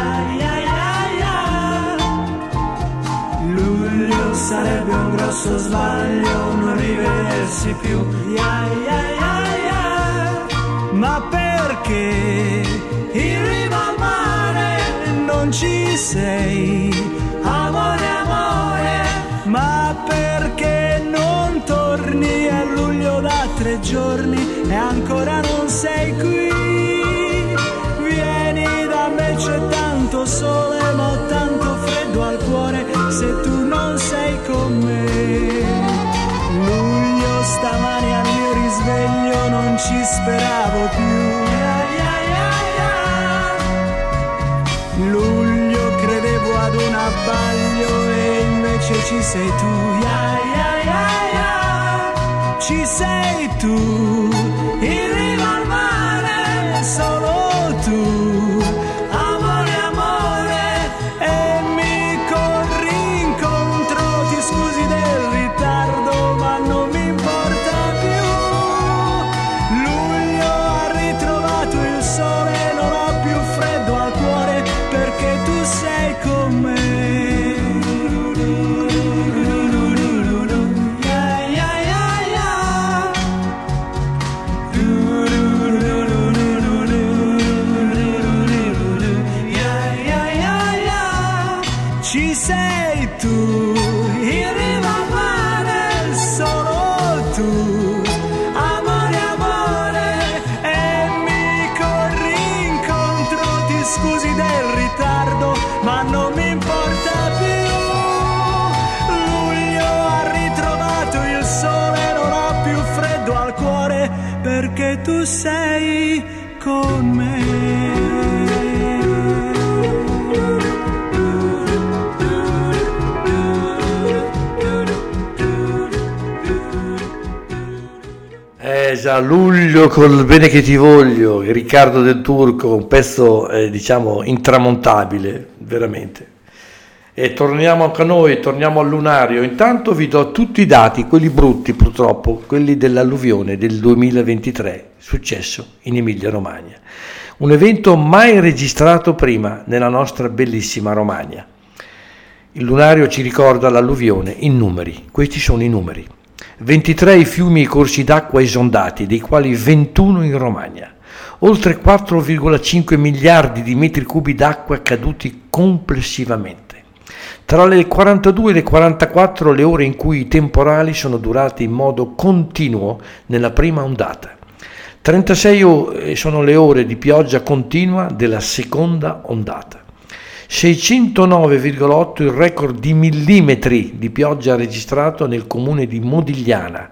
Luglio sarebbe un grosso sbaglio non rivedersi più. Ma perché in riva al mare non ci sei, amore, amore, ma perché non torni? È luglio da 3 giorni e ancora non sei qui. Vieni da me, c'è tanto sole, ma ho tanto freddo al cuore se tu non sei con me. Luglio stamani al mio risveglio non ci speravo più. Luglio credevo ad un abbaglio e invece ci sei tu. Ci sei tu, in riva al mare, solo tu, amore, amore, e mi corri incontro, ti scusi del ritardo, ma non mi importa più. Luglio ha ritrovato il sole, non ho più freddo al cuore, perché tu sei con me. tu. Amore, amore, e mi corri incontro, ti scusi del ritardo, ma non mi importa più. Luglio ha ritrovato il sole, non ha più freddo al cuore, perché tu sei con me. Già, Luglio col bene che ti voglio, Riccardo Del Turco, un pezzo diciamo intramontabile, veramente. E torniamo anche a noi, torniamo al lunario. Intanto vi do tutti i dati, quelli brutti purtroppo, quelli dell'alluvione del 2023, successo in Emilia Romagna. Un evento mai registrato prima nella nostra bellissima Romagna. Il lunario ci ricorda l'alluvione in numeri, questi sono i numeri. 23 i fiumi e i corsi d'acqua esondati, dei quali 21 in Romagna. Oltre 4,5 miliardi di metri cubi d'acqua caduti complessivamente. Tra le 42 e le 44 le ore in cui i temporali sono durati in modo continuo nella prima ondata. 36 sono le ore di pioggia continua della seconda ondata. 609,8 il record di millimetri di pioggia registrato nel comune di Modigliana.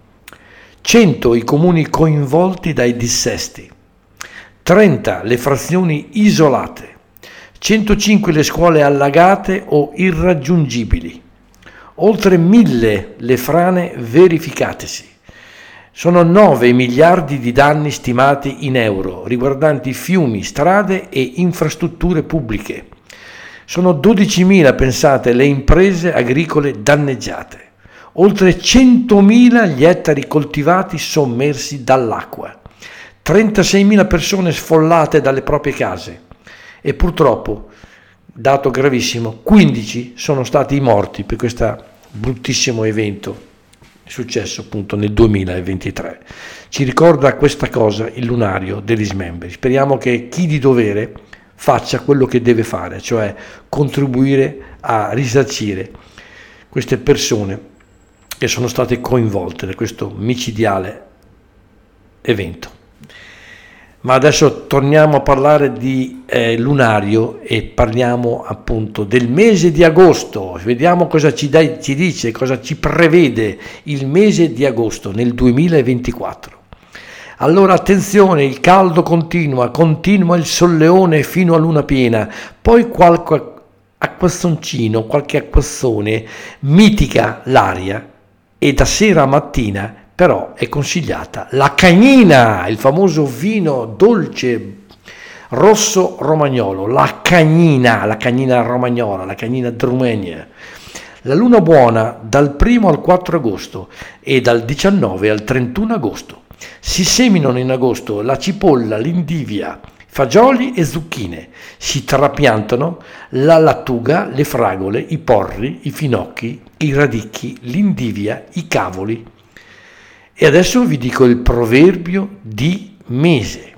100 i comuni coinvolti dai dissesti. 30 le frazioni isolate. 105 le scuole allagate o irraggiungibili. Oltre 1000 le frane verificatesi. Sono 9 miliardi di danni stimati in euro, riguardanti fiumi, strade e infrastrutture pubbliche. Sono 12.000, pensate, le imprese agricole danneggiate. Oltre 100.000 gli ettari coltivati sommersi dall'acqua. 36.000 persone sfollate dalle proprie case. E purtroppo, dato gravissimo, 15 sono stati i morti per questo bruttissimo evento successo appunto nel 2023. Ci ricorda questa cosa il lunario degli smembri. Speriamo che chi di dovere faccia quello che deve fare, cioè contribuire a risarcire queste persone che sono state coinvolte da questo micidiale evento. Ma adesso torniamo a parlare di lunario e parliamo appunto del mese di agosto. Vediamo cosa ci dice, cosa ci prevede il mese di agosto nel 2024. Allora attenzione, il caldo continua il solleone fino a luna piena, poi qualche acquazzoncino, qualche acquazzone mitiga l'aria e da sera a mattina però è consigliata la cagnina, il famoso vino dolce rosso romagnolo, la cagnina romagnola, la cagnina drumegna. La luna buona dal 1 al 4 agosto e dal 19 al 31 agosto. Si seminano in agosto la cipolla, l'indivia, fagioli e zucchine. Si trapiantano la lattuga, le fragole, i porri, i finocchi, i radicchi, l'indivia, i cavoli. E adesso vi dico il proverbio di mese.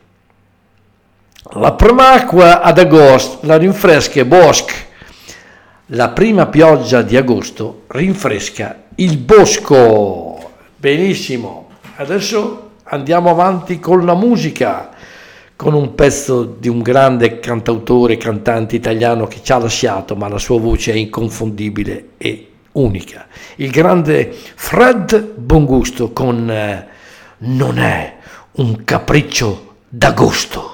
La prima acqua ad agosto la rinfresca il bosco. La prima pioggia di agosto rinfresca il bosco. Benissimo. Adesso andiamo avanti con la musica, con un pezzo di un grande cantautore, cantante italiano che ci ha lasciato, ma la sua voce è inconfondibile e unica. Il grande Fred Bongusto con Non è un capriccio d'agosto.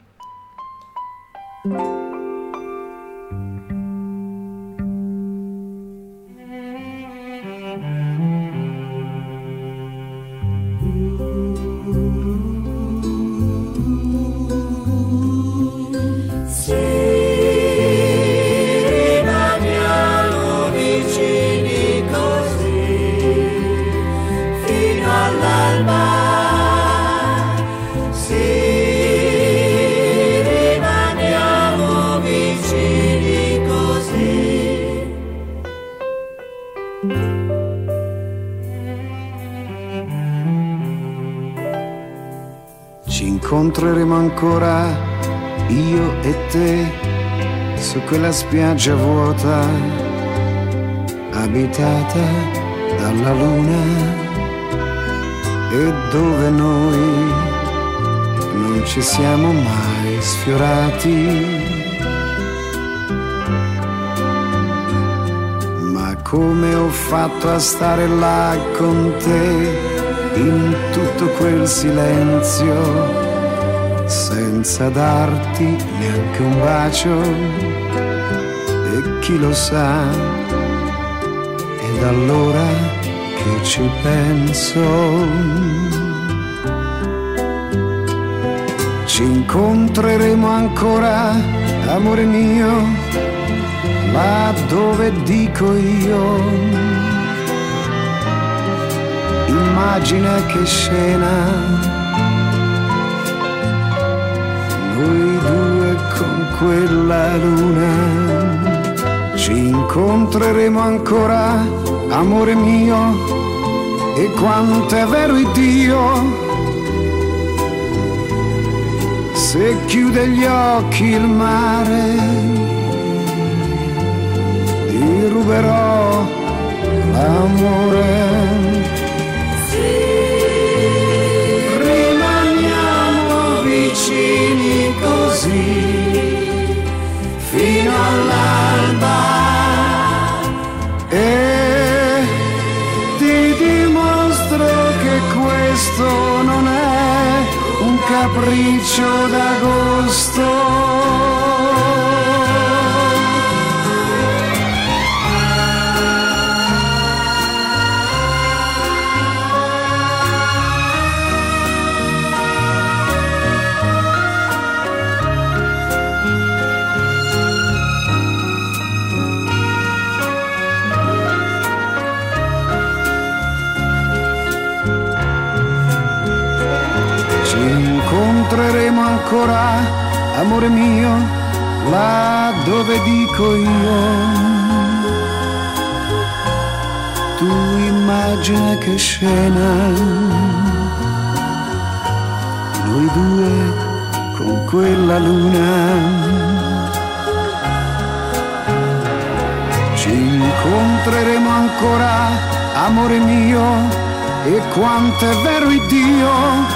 Ci incontreremo ancora io e te su quella spiaggia vuota abitata dalla luna. e dove noi non ci siamo mai sfiorati. Ma come ho fatto a stare là con te in tutto quel silenzio, senza darti neanche un bacio, e chi lo sa, ed allora che ci penso. Ci incontreremo ancora, amore mio, là dove dico io. Immagina che scena, noi due con quella luna. Ci incontreremo ancora, amore mio, e quanto è vero Dio, se chiude gli occhi il mare, ti ruberò l'amore. Rimaniamo vicini così fino all'alba e ti dimostro che questo non è un capriccio d'agosto. Incontreremo ancora, amore mio, là dove dico io. Tu immagina che scena, noi due con quella luna. Ci incontreremo ancora, amore mio, e quanto è vero Dio,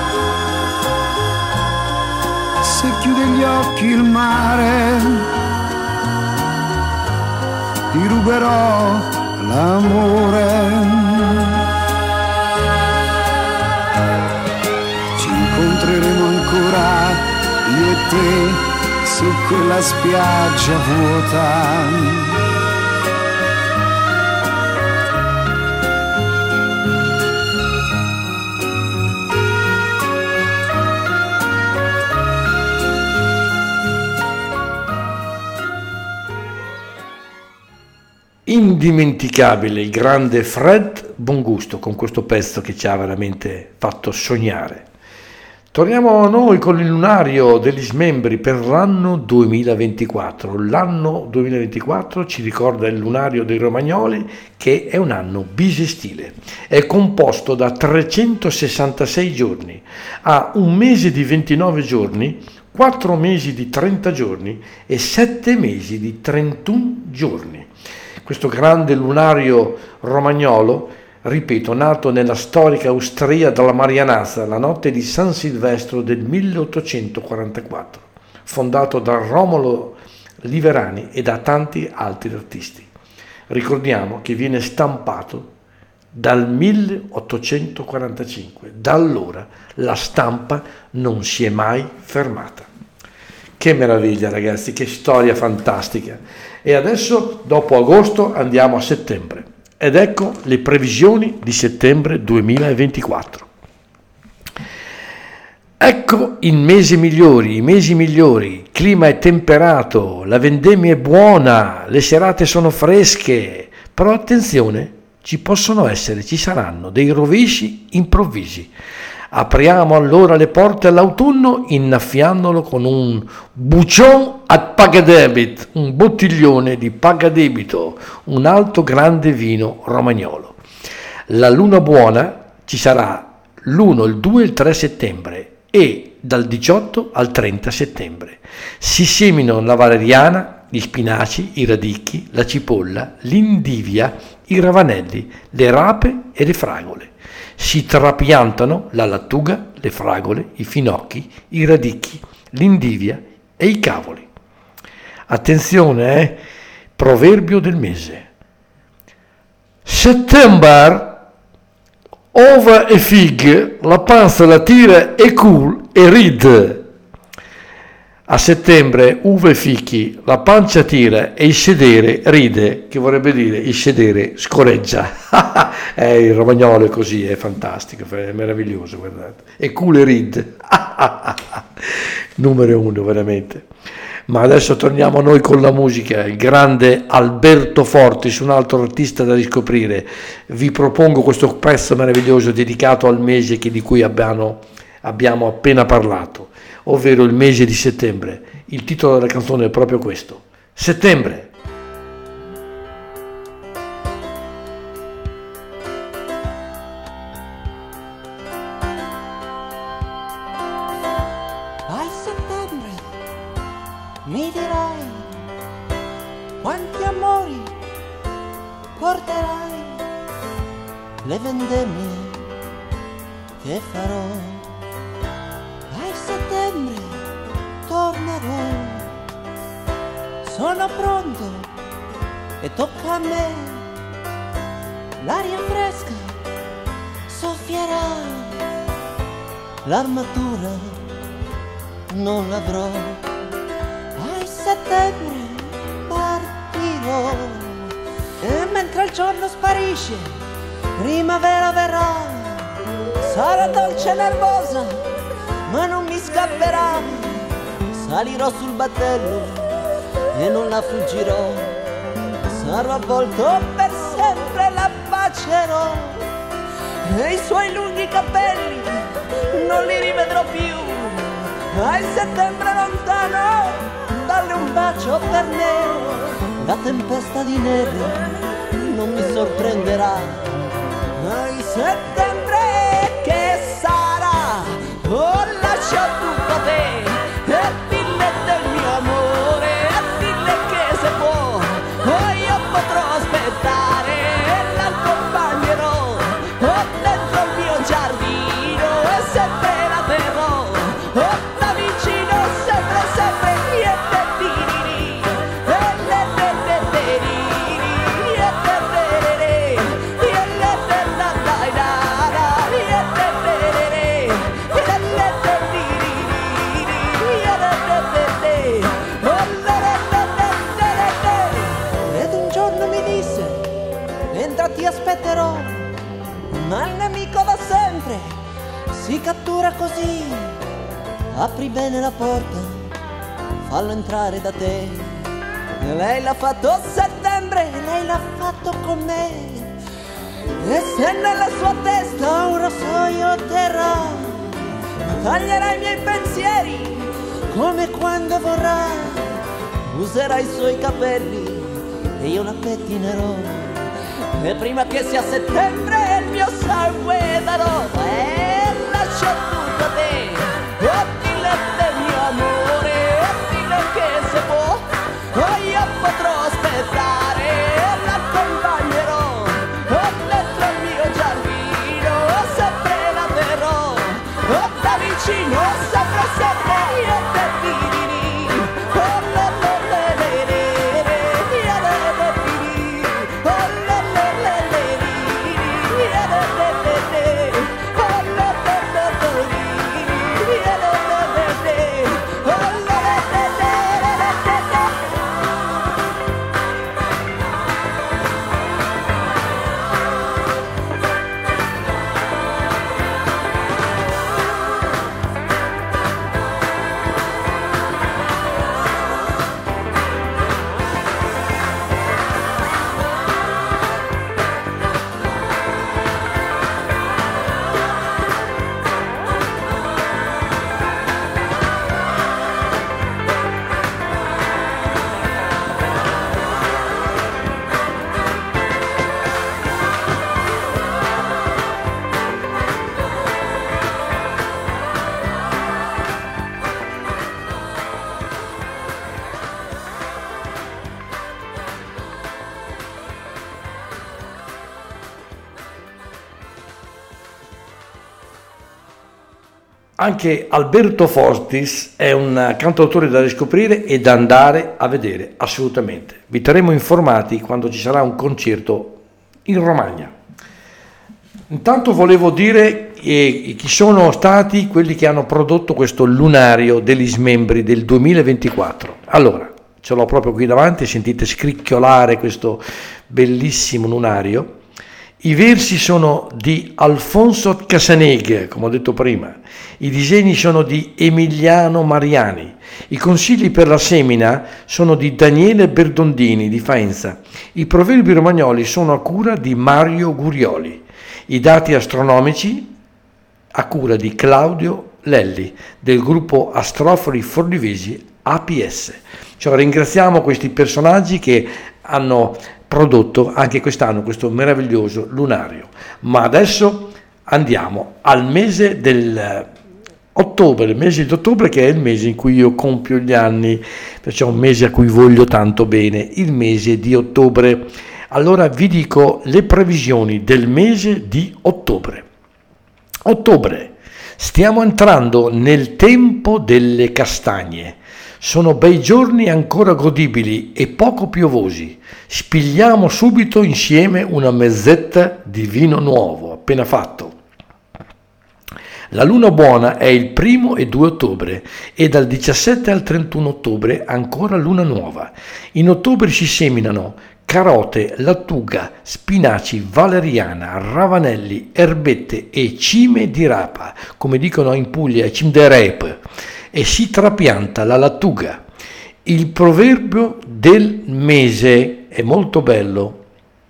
se chiude gli occhi il mare, ti ruberò l'amore. Ci incontreremo ancora, io e te, su quella spiaggia vuota. Indimenticabile il grande Fred Bongusto con questo pezzo che ci ha veramente fatto sognare. Torniamo a noi con il lunario degli smembri per l'anno 2024. L'anno 2024 ci ricorda il lunario dei Romagnoli, che è un anno bisestile. È composto da 366 giorni, ha un mese di 29 giorni, 4 mesi di 30 giorni e 7 mesi di 31 giorni. Questo grande lunario romagnolo, ripeto, nato nella storica Ustria della Marianazza la notte di San Silvestro del 1844, fondato da Romolo Liverani e da tanti altri artisti. Ricordiamo che viene stampato dal 1845, da allora la stampa non si è mai fermata. Che meraviglia ragazzi, che storia fantastica! E adesso, dopo agosto, andiamo a settembre. Ed ecco le previsioni di settembre 2024. Ecco i mesi migliori, clima è temperato, la vendemmia è buona, le serate sono fresche, però attenzione, ci saranno dei rovesci improvvisi. Apriamo allora le porte all'autunno innaffiandolo con un bucion a pagadebit, un bottiglione di pagadebito, un altro grande vino romagnolo. La luna buona ci sarà l'1, il 2 e il 3 settembre e dal 18 al 30 settembre. Si seminano la valeriana, gli spinaci, i radicchi, la cipolla, l'indivia, i ravanelli, le rape e le fragole. Si trapiantano la lattuga, le fragole, i finocchi, i radicchi, l'indivia e i cavoli. Attenzione, proverbio del mese. Settembre, ova e fig, la panza la tira e cool e ride. A settembre uva e fichi, la pancia tira e il sedere ride, che vorrebbe dire il sedere scoreggia. Il romagnolo è così, è fantastico, è meraviglioso, guardate. E cool e ride. Numero 1, veramente. Ma adesso torniamo noi con la musica, il grande Alberto Fortis, un altro artista da riscoprire. Vi propongo questo pezzo meraviglioso dedicato al mese di cui abbiamo appena parlato, ovvero il mese di settembre. Il titolo della canzone è proprio questo, Settembre. Ai settembre mi dirai quanti amori porterai, le vendemmie che farò. Ai settembre tornerò, sono pronto e tocca a me, l'aria fresca soffierà, l'armatura non l'avrò. Ai settembre partirò e mentre il giorno sparisce, primavera verrà, sarà dolce e nervosa ma non mi scapperà, salirò sul battello e non la fuggirò, sarò avvolto per sempre, la bacerò e i suoi lunghi capelli non li rivedrò più. Ai settembre lontano, dalle un bacio per me, la tempesta di neve non mi sorprenderà. Ai settembre che sarà, oh lascio tutto a te, e dille del mio amore, e dille che se può, oh io potrò aspettare e l'accompagnerò, oh dentro il mio giardino e sempre la terrò, oh da vicino sempre sempre niente diriri, e le diriri, e le ed un giorno mi disse, entra ti aspetterò, ma il nemico da sempre si cattura così, apri bene la porta, fallo entrare da te. E lei l'ha fatto a settembre, lei l'ha fatto con me, e se nella sua testa un rasoio terrà, taglierà i miei pensieri come quando vorrà, userà i suoi capelli e io la pettinerò, e prima che sia settembre il mio sangue darò, e lascio tutto a te, oh dille del mio amore, e dille che se può, oh io potrò aspettare e l'accompagnerò, oh dentro il mio giardino sempre la terrò, oh da vicino sempre sempre io te diriri, oh le le le le le le, io le le diriri, oh le le le le le, io le le le le, Anche Alberto Fortis è un cantautore da riscoprire e da andare a vedere, assolutamente. Vi terremo informati quando ci sarà un concerto in Romagna. Intanto volevo dire chi sono stati quelli che hanno prodotto questo lunario degli smembri del 2024. Allora, ce l'ho proprio qui davanti, sentite scricchiolare questo bellissimo lunario. I versi sono di Alfonso Casaneghe, come ho detto prima, i disegni sono di Emiliano Mariani, i consigli per la semina sono di Daniele Berdondini di Faenza, i proverbi romagnoli sono a cura di Mario Gurioli, i dati astronomici a cura di Claudio Lelli del gruppo Astrofori Forlivesi APS. Cioè, ringraziamo questi personaggi che hanno prodotto anche quest'anno questo meraviglioso lunario. Ma adesso andiamo al mese ottobre, il mese di ottobre, che è il mese in cui io compio gli anni, perciò un mese a cui voglio tanto bene, il mese di ottobre. Allora vi dico le previsioni del mese di ottobre. Ottobre, stiamo entrando nel tempo delle castagne. Sono bei giorni ancora godibili e poco piovosi. Spigliamo subito insieme una mezzetta di vino nuovo, appena fatto. La luna buona è il 1 e 2 ottobre e dal 17 al 31 ottobre ancora luna nuova. In ottobre si seminano carote, lattuga, spinaci, valeriana, ravanelli, erbette e cime di rapa, come dicono in Puglia, cime de rap, e si trapianta la lattuga. Il proverbio del mese è molto bello.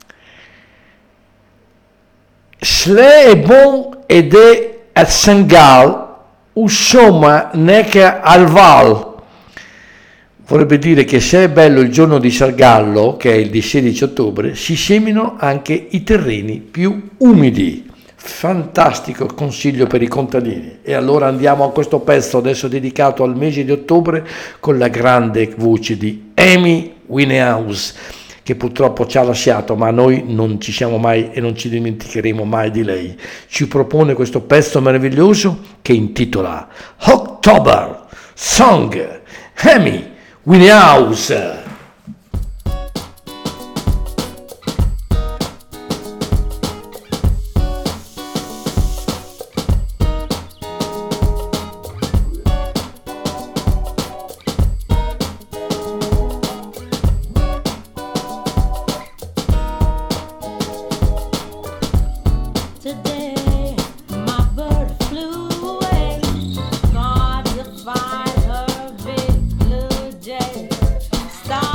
Sle è bon ed è a Sangal, usoma neca al val. Vorrebbe dire che se è bello il giorno di Sargallo, che è il di 16 ottobre, si seminano anche i terreni più umidi. Fantastico consiglio per i contadini. E allora andiamo a questo pezzo adesso dedicato al mese di ottobre con la grande voce di Amy Winehouse, che purtroppo ci ha lasciato, ma noi non ci siamo mai e non ci dimenticheremo mai di lei. Ci propone questo pezzo meraviglioso che intitola October Song, Amy Winehouse. Stop.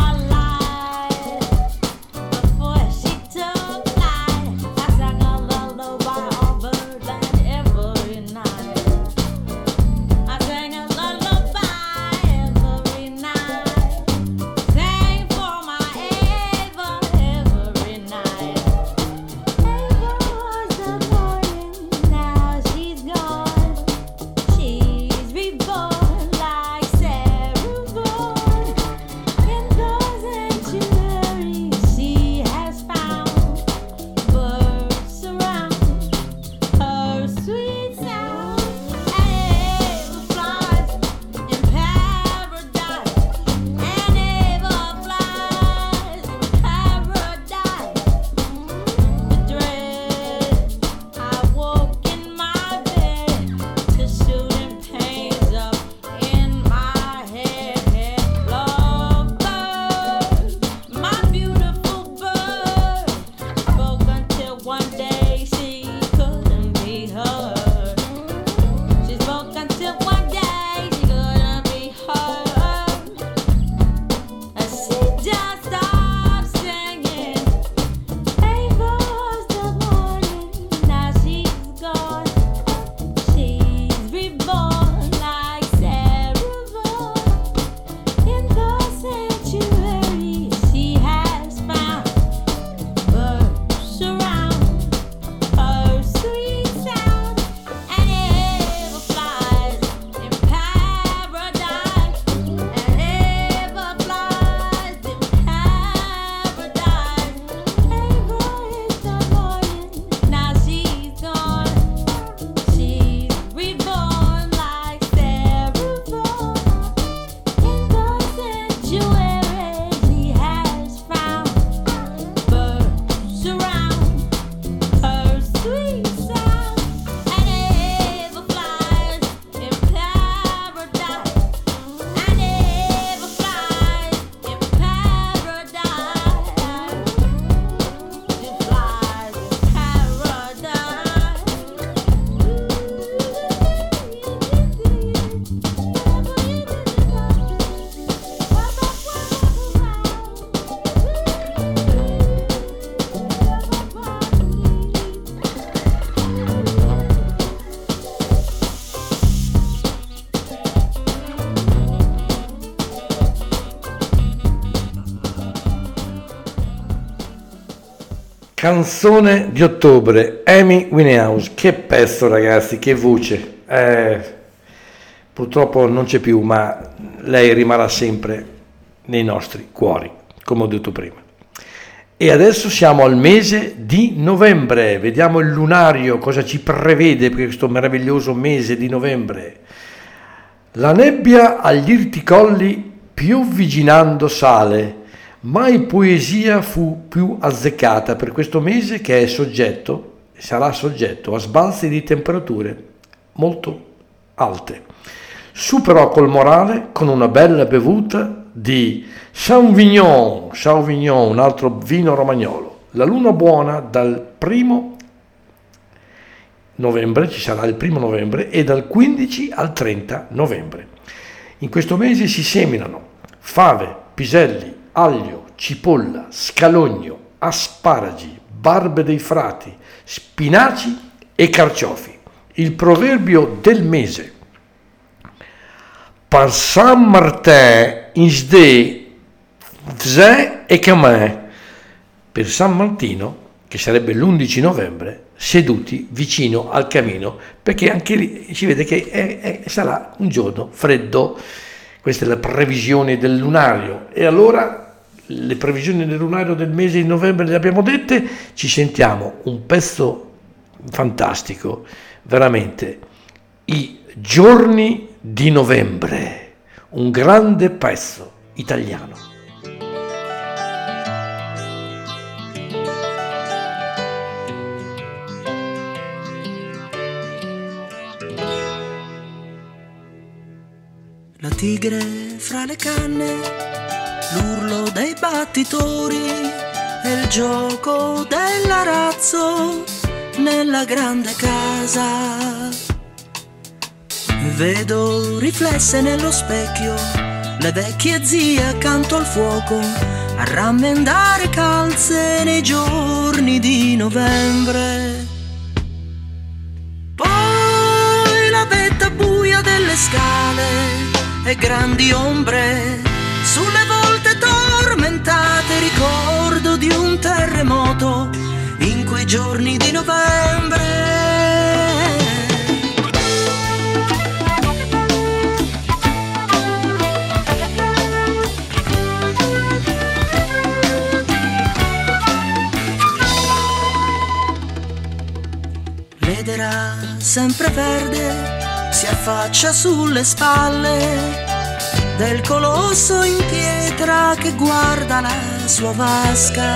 Canzone di ottobre, Amy Winehouse. Che pezzo, ragazzi, che voce. Purtroppo non c'è più, ma lei rimarrà sempre nei nostri cuori, come ho detto prima. E adesso siamo al mese di novembre, vediamo il lunario, cosa ci prevede per questo meraviglioso mese di novembre. La nebbia agli irti colli piovviginando sale, mai poesia fu più azzeccata per questo mese che sarà soggetto a sbalzi di temperature molto alte. Superò col morale con una bella bevuta di Sauvignon, un altro vino romagnolo. La luna buona dal 1 novembre, ci sarà il 1 novembre, e dal 15 al 30 novembre. In questo mese si seminano fave, piselli, aglio, cipolla, scalogno, asparagi, barbe dei frati, spinaci e carciofi. Il proverbio del mese: Par Saint Martin is de Zè e Camè. Per San Martino, che sarebbe l'11 novembre, seduti vicino al camino, perché anche lì si vede che sarà un giorno freddo. Questa è la previsione del lunario. E allora le previsioni del lunario del mese di novembre le abbiamo dette. Ci sentiamo un pezzo fantastico, veramente, I giorni di novembre, un grande pezzo italiano. La tigre fra le canne, l'urlo dei battitori e il gioco dell'arazzo nella grande casa. Vedo riflesse nello specchio le vecchie zie accanto al fuoco a rammendare calze nei giorni di novembre. Poi la vetta buia delle scale e grandi ombre sulle volte tormentate, ricordo di un terremoto in quei giorni di novembre. L'edera sempre verde si affaccia sulle spalle del colosso in pietra che guarda la sua vasca.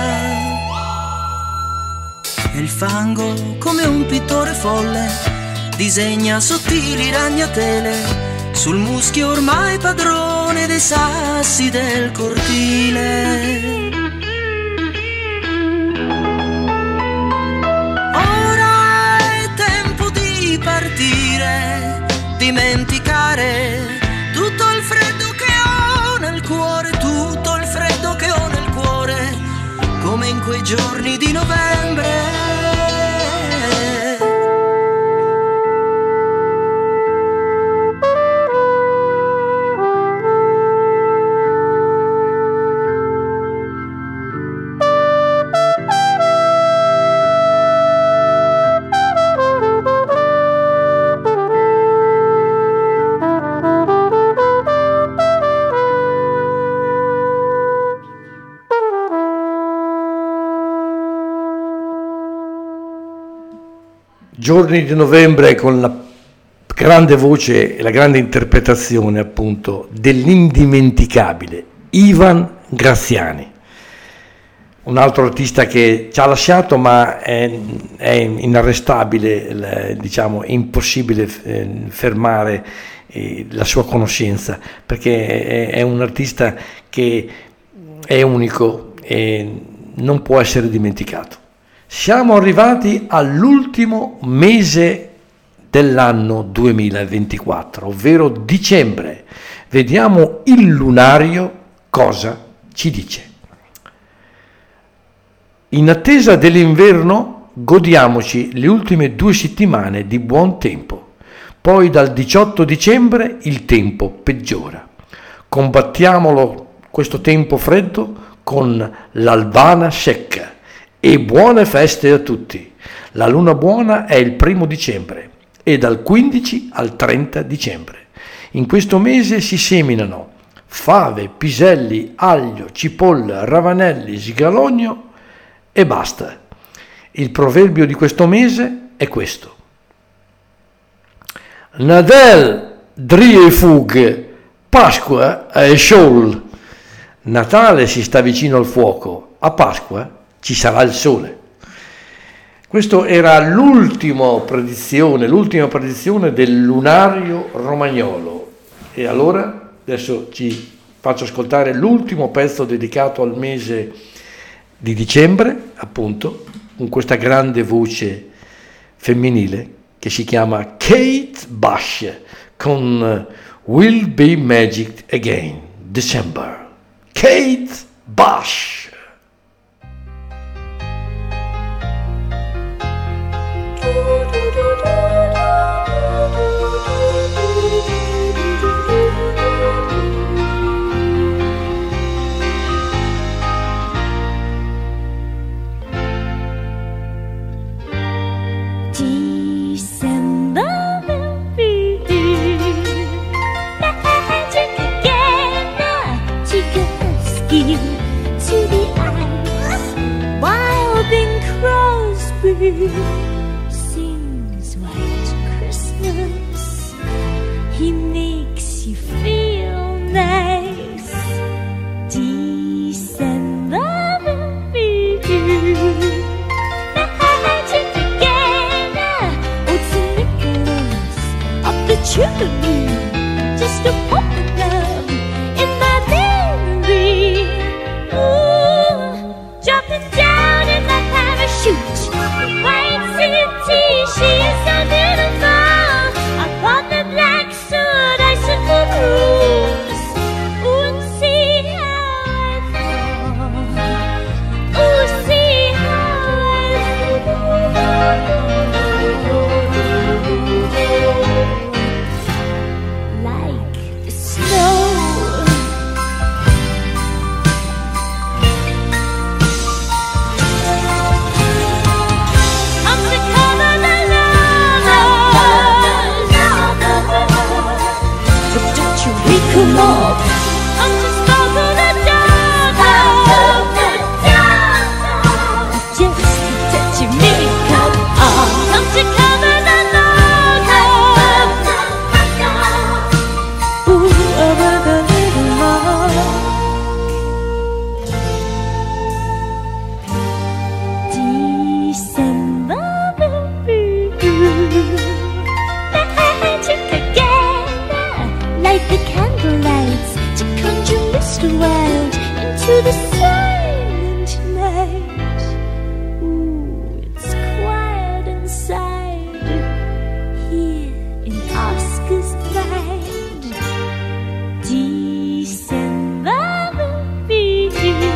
E il fango, come un pittore folle, disegna sottili ragnatele sul muschio ormai padrone dei sassi del cortile. Ora è tempo di partire, dimenticare tutto il freddo che ho nel cuore, tutto il freddo che ho nel cuore, come in quei giorni di novembre. Giorni di novembre, con la grande voce e la grande interpretazione appunto dell'indimenticabile Ivan Graziani, un altro artista che ci ha lasciato, ma è inarrestabile, diciamo, è impossibile fermare la sua conoscenza, perché è un artista che è unico e non può essere dimenticato. Siamo arrivati all'ultimo mese dell'anno 2024, ovvero dicembre. Vediamo il lunario cosa ci dice. In attesa dell'inverno godiamoci le ultime 2 settimane di buon tempo, poi dal 18 dicembre il tempo peggiora. Combattiamolo questo tempo freddo con l'albana secca e buone feste a tutti. La luna buona è il 1° dicembre e dal 15 al 30 dicembre. In questo mese si seminano fave, piselli, aglio, cipolla, ravanelli, sgalogno e basta. Il proverbio di questo mese è questo: Nadel drie fughe, Pasqua è sciol. Natale si sta vicino al fuoco, a Pasqua ci sarà il sole. Questa era l'ultima predizione del lunario romagnolo. E allora adesso ci faccio ascoltare l'ultimo pezzo dedicato al mese di dicembre, appunto, con questa grande voce femminile che si chiama Kate Bush con Will Be Magic Again, December. Kate Bush. Sings White Christmas. He makes you feel nice. December will be magic together. Oh, St. Nicholas up the chimney, just a popping up in my memory. Ooh, jumping down in my parachute. White city, she is so beautiful. Upon the black soot, icicle rooms. Ooh, and see how I fall. Ooh, see how I fall. Like the snow. Come up, I'm just over the dog. Just touching me, come on. Come to cover the log. Ooh, over the little log. December will be magic again, like the candlelights to conjure Mr. Wild into the silent night. Ooh, it's quiet inside here in Oscar's mind. December will be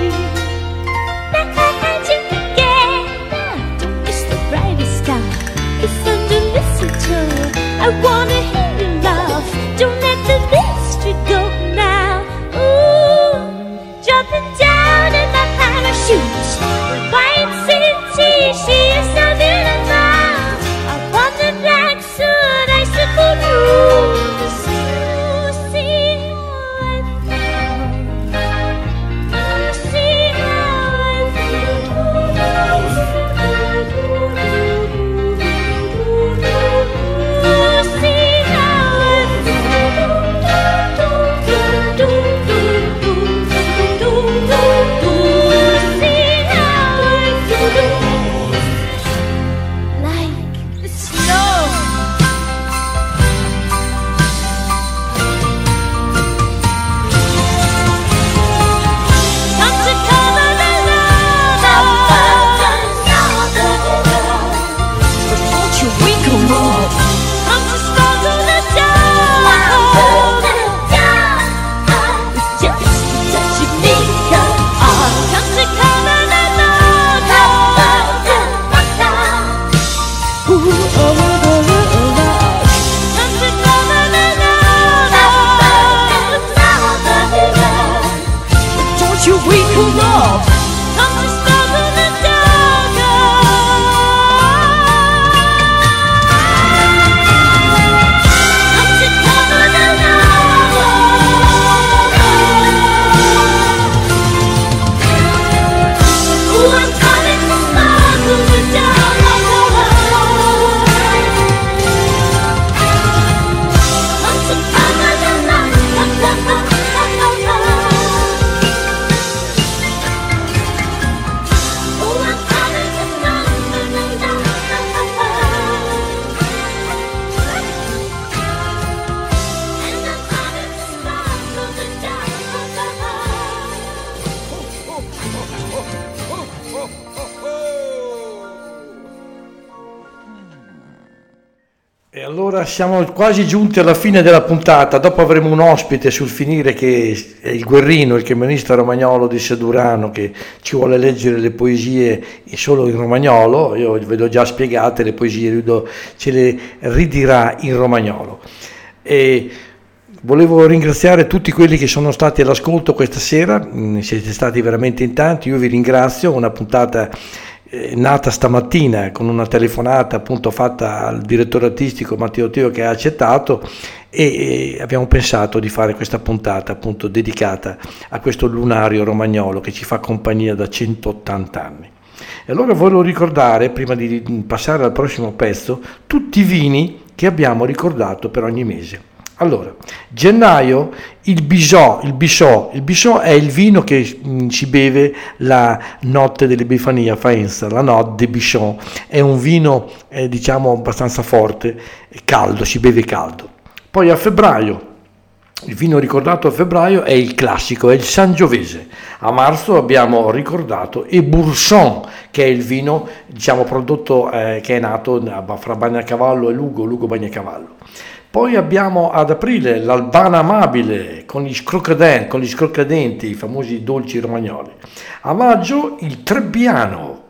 magic again. Don't miss the brightest star, 'cause under mistletoe I wanna hear you laugh. Don't let the mystery go now. Ooh, jumping down in my parachute. White city, she is so beautiful. Upon the black soot, icicle rooms. Ooh, see how I fall. Ooh, see how I fall. Ooh, see E allora siamo quasi giunti alla fine della puntata. Dopo avremo un ospite sul finire che è il Guerrino, il camionista romagnolo di Sedurano, che ci vuole leggere le poesie solo in romagnolo. Io ve le ho già spiegate, le poesie ce le ridirà in romagnolo. E volevo ringraziare tutti quelli che sono stati all'ascolto questa sera, siete stati veramente in tanti, io vi ringrazio. Una puntata nata stamattina con una telefonata appunto fatta al direttore artistico Matteo Teo, che ha accettato, e abbiamo pensato di fare questa puntata appunto dedicata a questo lunario romagnolo che ci fa compagnia da 180 anni. E allora volevo ricordare, prima di passare al prossimo pezzo, tutti i vini che abbiamo ricordato per ogni mese. Allora, gennaio il Bissau è il vino che si beve la notte dell'Epifania a Faenza, la Notte de Bissau, è un vino diciamo abbastanza forte, caldo, si beve caldo. Poi a febbraio, il vino ricordato a febbraio è il classico, è il Sangiovese. A marzo abbiamo ricordato e Bourson, che è il vino diciamo prodotto che è nato fra Bagnacavallo e Lugo Bagnacavallo. Poi abbiamo ad aprile l'Albana Amabile con gli scroccadenti, i famosi dolci romagnoli. A maggio il Trebbiano.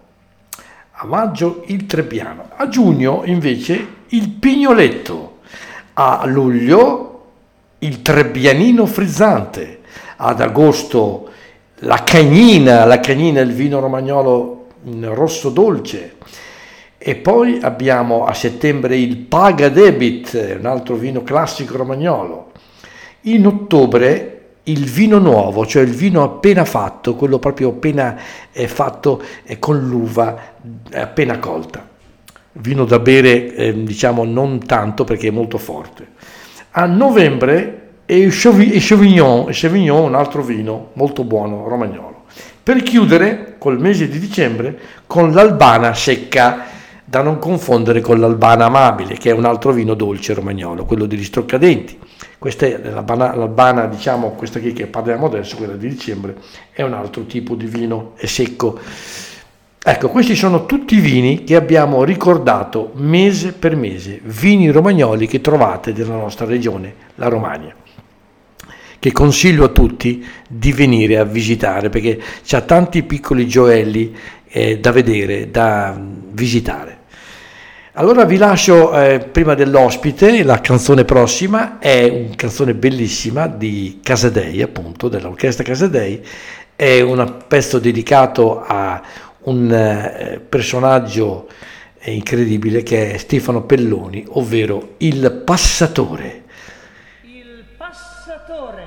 A giugno invece il Pignoletto. A luglio il Trebbianino frizzante. Ad agosto la Cagnina è il vino romagnolo rosso dolce. E poi abbiamo a settembre il Pagadebit, un altro vino classico romagnolo. In ottobre il vino nuovo, cioè il vino appena fatto, quello proprio appena fatto con l'uva appena colta. Vino da bere, diciamo non tanto perché è molto forte. A novembre è il Sauvignon, un altro vino molto buono romagnolo. Per chiudere col mese di dicembre con l'Albana secca, da non confondere con l'Albana Amabile, che è un altro vino dolce romagnolo, quello degli Stroccadenti. Questa è l'Albana, diciamo, questa qui che parliamo adesso, quella di dicembre, è un altro tipo di vino, è secco. Ecco, questi sono tutti i vini che abbiamo ricordato mese per mese, vini romagnoli che trovate nella nostra regione, la Romagna, che consiglio a tutti di venire a visitare, perché c'ha tanti piccoli gioielli da vedere, da visitare. Allora vi lascio prima dell'ospite, la canzone prossima è una canzone bellissima di Casadei, appunto, dell'orchestra Casadei, è un pezzo dedicato a un personaggio incredibile che è Stefano Pelloni, ovvero il Passatore. Il Passatore.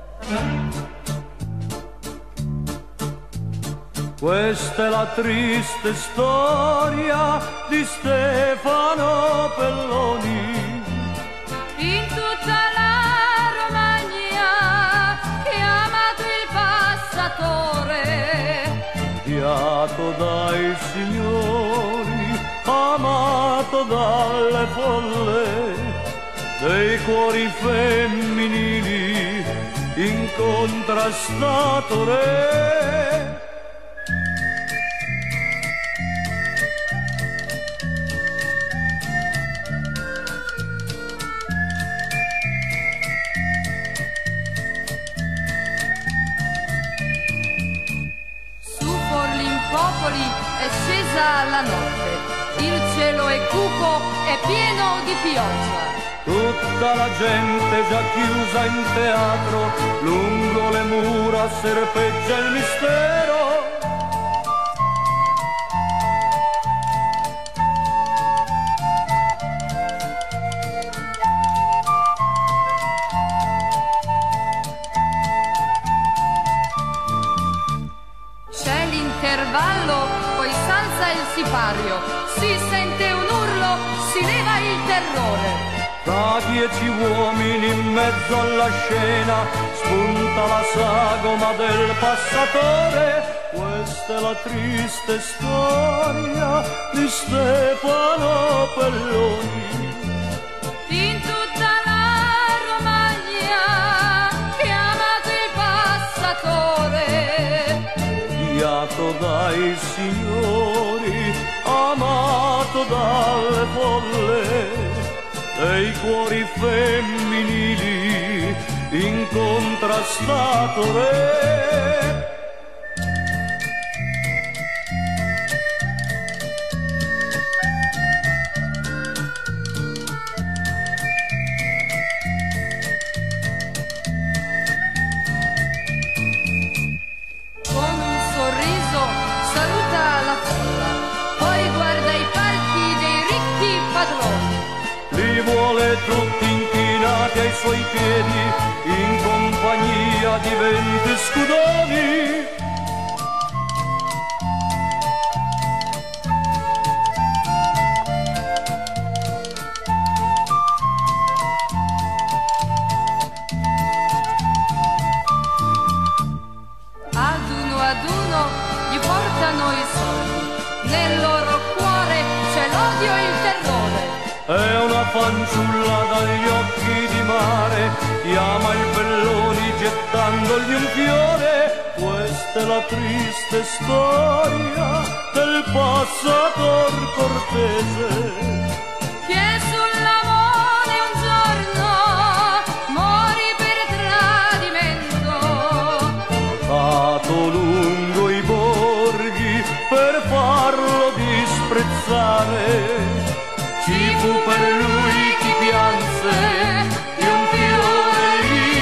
Questa è la triste storia di Stefano Pelloni. In tutta la Romagna che ha amato il passatore, Odiato dai signori, amato dalle folle, dei cuori femminili, incontrastato re. È scesa la notte, il cielo è cupo e pieno di pioggia. Tutta la gente già chiusa in teatro, lungo le mura serpeggia il mistero. C'è l'intervallo, poi s'alza il sipario, si sente un urlo, si leva il terrore. Tra 10 uomini in mezzo alla scena spunta la sagoma del passatore. Questa è la triste storia di Stefano Pelloni. In tutta la Romagna che ha amato il passatore, odiato dai signori, amato dalle folle, e i cuori femminili incontrastato re. Tutti inchinati ai suoi piedi, in compagnia di 20 scudoni. Ad uno gli portano i soldi, nel loro cuore c'è l'odio e il terrore. È una fanciulla dagli occhi di mare, chiama il Belloni gettandogli un fiore. Questa è la triste storia del passator cortese, che sull'amore un giorno morì per tradimento. portato lungo i borghi per farlo disprezzare. Ci fu per lui chi pianse e un fiore gli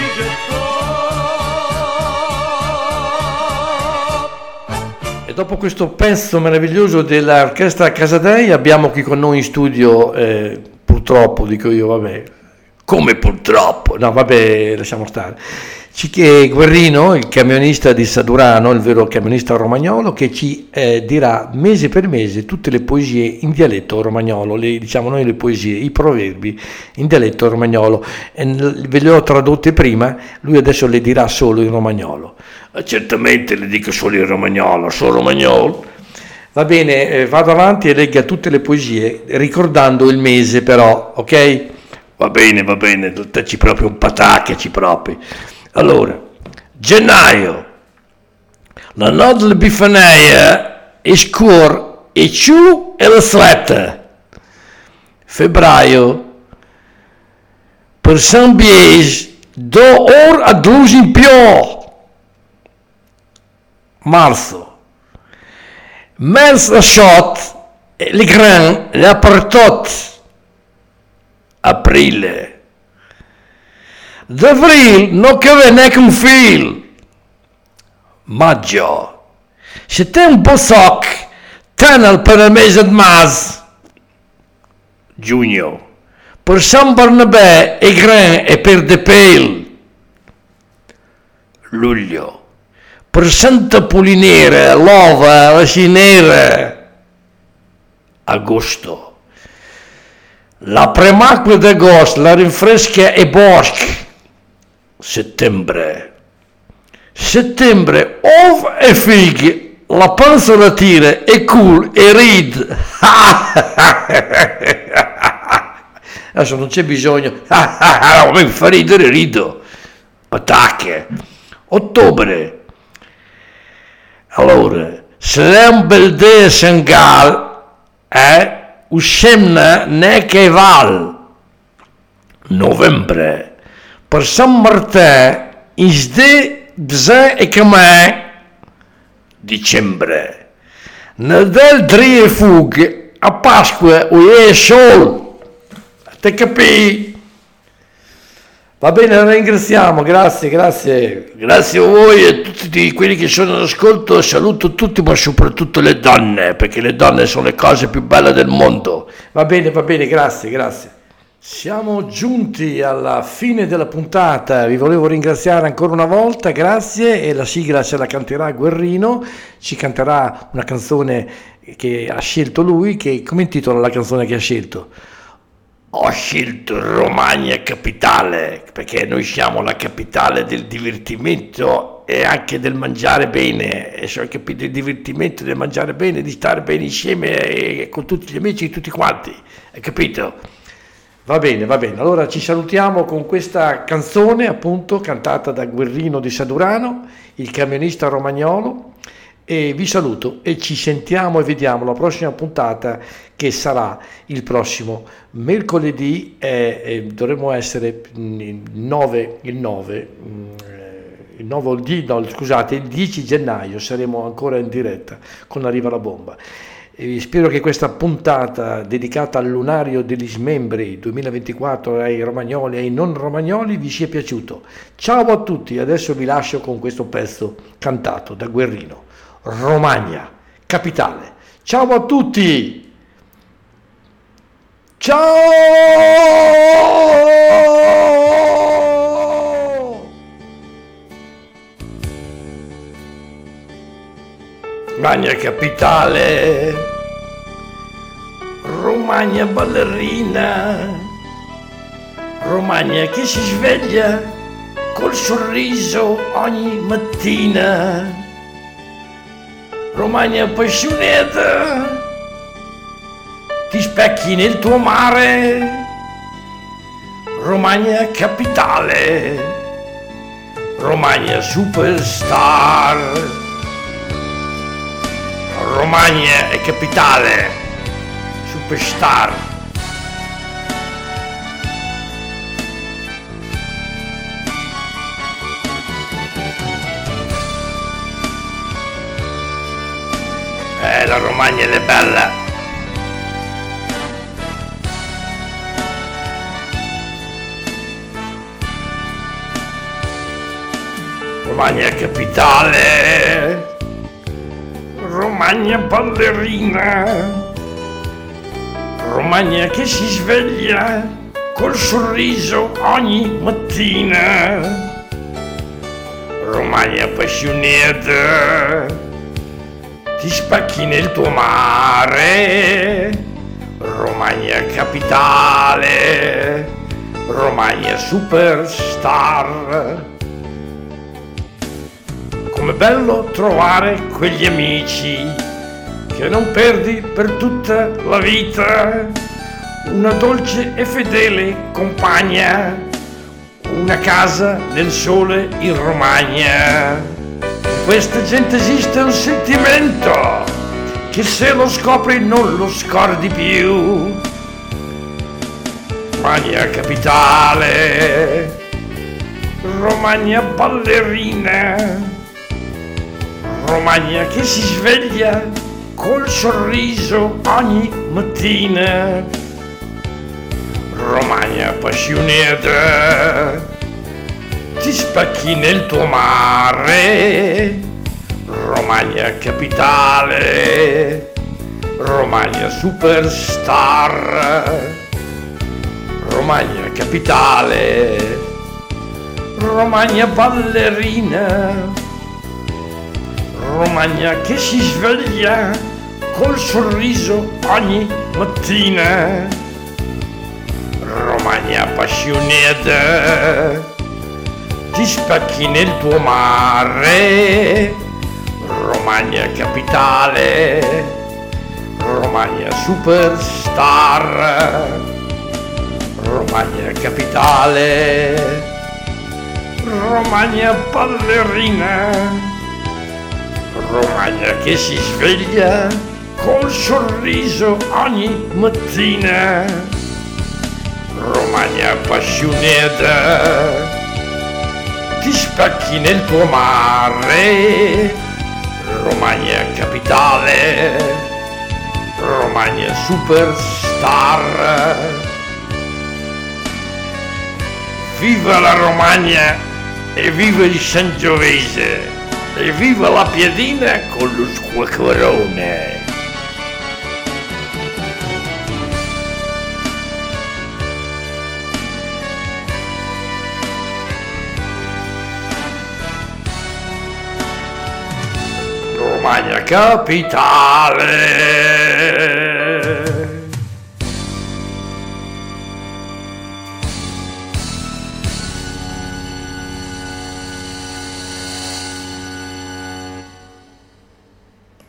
gettò. E dopo questo pezzo meraviglioso dell'orchestra Casadei abbiamo qui con noi in studio, purtroppo dico io, vabbè, come purtroppo, no vabbè, lasciamo stare, Guerrino, il camionista di Sadurano, il vero camionista romagnolo, che ci dirà mese per mese tutte le poesie in dialetto romagnolo, diciamo noi le poesie, i proverbi in dialetto romagnolo. Ve le ho tradotte prima, lui adesso le dirà solo in romagnolo. Certamente le dico solo in romagnolo, solo romagnolo. Va bene, vado avanti e legga tutte le poesie, ricordando il mese però, ok? Va bene, ci proprio un patacche, ci proprio. Allora, gennaio, la notte della Bifania è scura e ciù e la sletta. Febbraio, per San Bies, do or a dus in più. Marzo, mers la shot, le gran, le apertot. Aprile, d'avril non che ve ne un fil. Maggio, se te un po' soc, tenel per il mese di mas. Giugno, per San Barnabè e Gran e per De Pel. Luglio, per Santa Pulinera, l'Ova, la Cinera. Agosto, la premacqua d'agosto, la rinfresca e boschi. Settembre, ov e fighi, la panza la tira e cool e ride. Adesso non c'è bisogno, mi fa ridere, rido. Patacche. Ottobre, allora, se è un bel dì Sengal, uscemna ne che val. Novembre, per San Martin, is de bzè e camè. Dicembre, Nadal 3 e fughe, a Pasqua o è sol. Te capì? Va bene, la ringraziamo, grazie a voi e a tutti quelli che sono all'ascolto. Saluto tutti, ma soprattutto le donne, perché le donne sono le cose più belle del mondo. Va bene, grazie. Siamo giunti alla fine della puntata, vi volevo ringraziare ancora una volta, grazie, e la sigla ce la canterà Guerrino, ci canterà una canzone che ha scelto lui, come intitola la canzone che ha scelto? Ho scelto Romagna Capitale, perché noi siamo la capitale del divertimento e anche del mangiare bene, e se ho capito il divertimento del mangiare bene, di stare bene insieme e con tutti gli amici, tutti quanti, hai capito? Va bene, allora ci salutiamo con questa canzone appunto cantata da Guerrino di Sadurano, il camionista romagnolo, e vi saluto e ci sentiamo e vediamo la prossima puntata, che sarà il prossimo mercoledì. Dovremmo essere il 10 gennaio saremo ancora in diretta con Arriva la Bomba. Spero che questa puntata dedicata al lunario degli smembri 2024 ai romagnoli e ai non romagnoli vi sia piaciuto. Ciao a tutti, adesso vi lascio con questo pezzo cantato da Guerrino, Romagna, capitale. Ciao a tutti! Ciao! Romagna capitale, Romagna ballerina, Romagna che si sveglia col sorriso ogni mattina, Romagna appassionata, ti specchi nel tuo mare, Romagna capitale, Romagna superstar. Romagna è capitale, superstar. La Romagna è bella. Romagna è capitale. Romagna ballerina, Romagna che si sveglia col sorriso ogni mattina, Romagna appassionata, ti spacchi nel tuo mare, Romagna capitale, Romagna superstar. Com'è bello trovare quegli amici che non perdi per tutta la vita, una dolce e fedele compagna, una casa nel sole in Romagna. In questa gente esiste un sentimento che se lo scopri non lo scordi più. Romagna capitale, Romagna ballerina, Romagna che si sveglia col sorriso ogni mattina, Romagna appassionata, ti spacchi nel tuo mare, Romagna capitale, Romagna superstar. Romagna capitale, Romagna ballerina, Romagna che si sveglia col sorriso ogni mattina, Romagna appassionata, ti spacchi nel tuo mare, Romagna capitale, Romagna superstar. Romagna capitale, Romagna ballerina, Romagna che si sveglia col sorriso ogni mattina, Romagna appassionata, ti spacchi nel tuo mare, Romagna capitale, Romagna superstar. Viva la Romagna e viva il Sangiovese! E viva la piadina con lo squacquerone! Romagna capitale,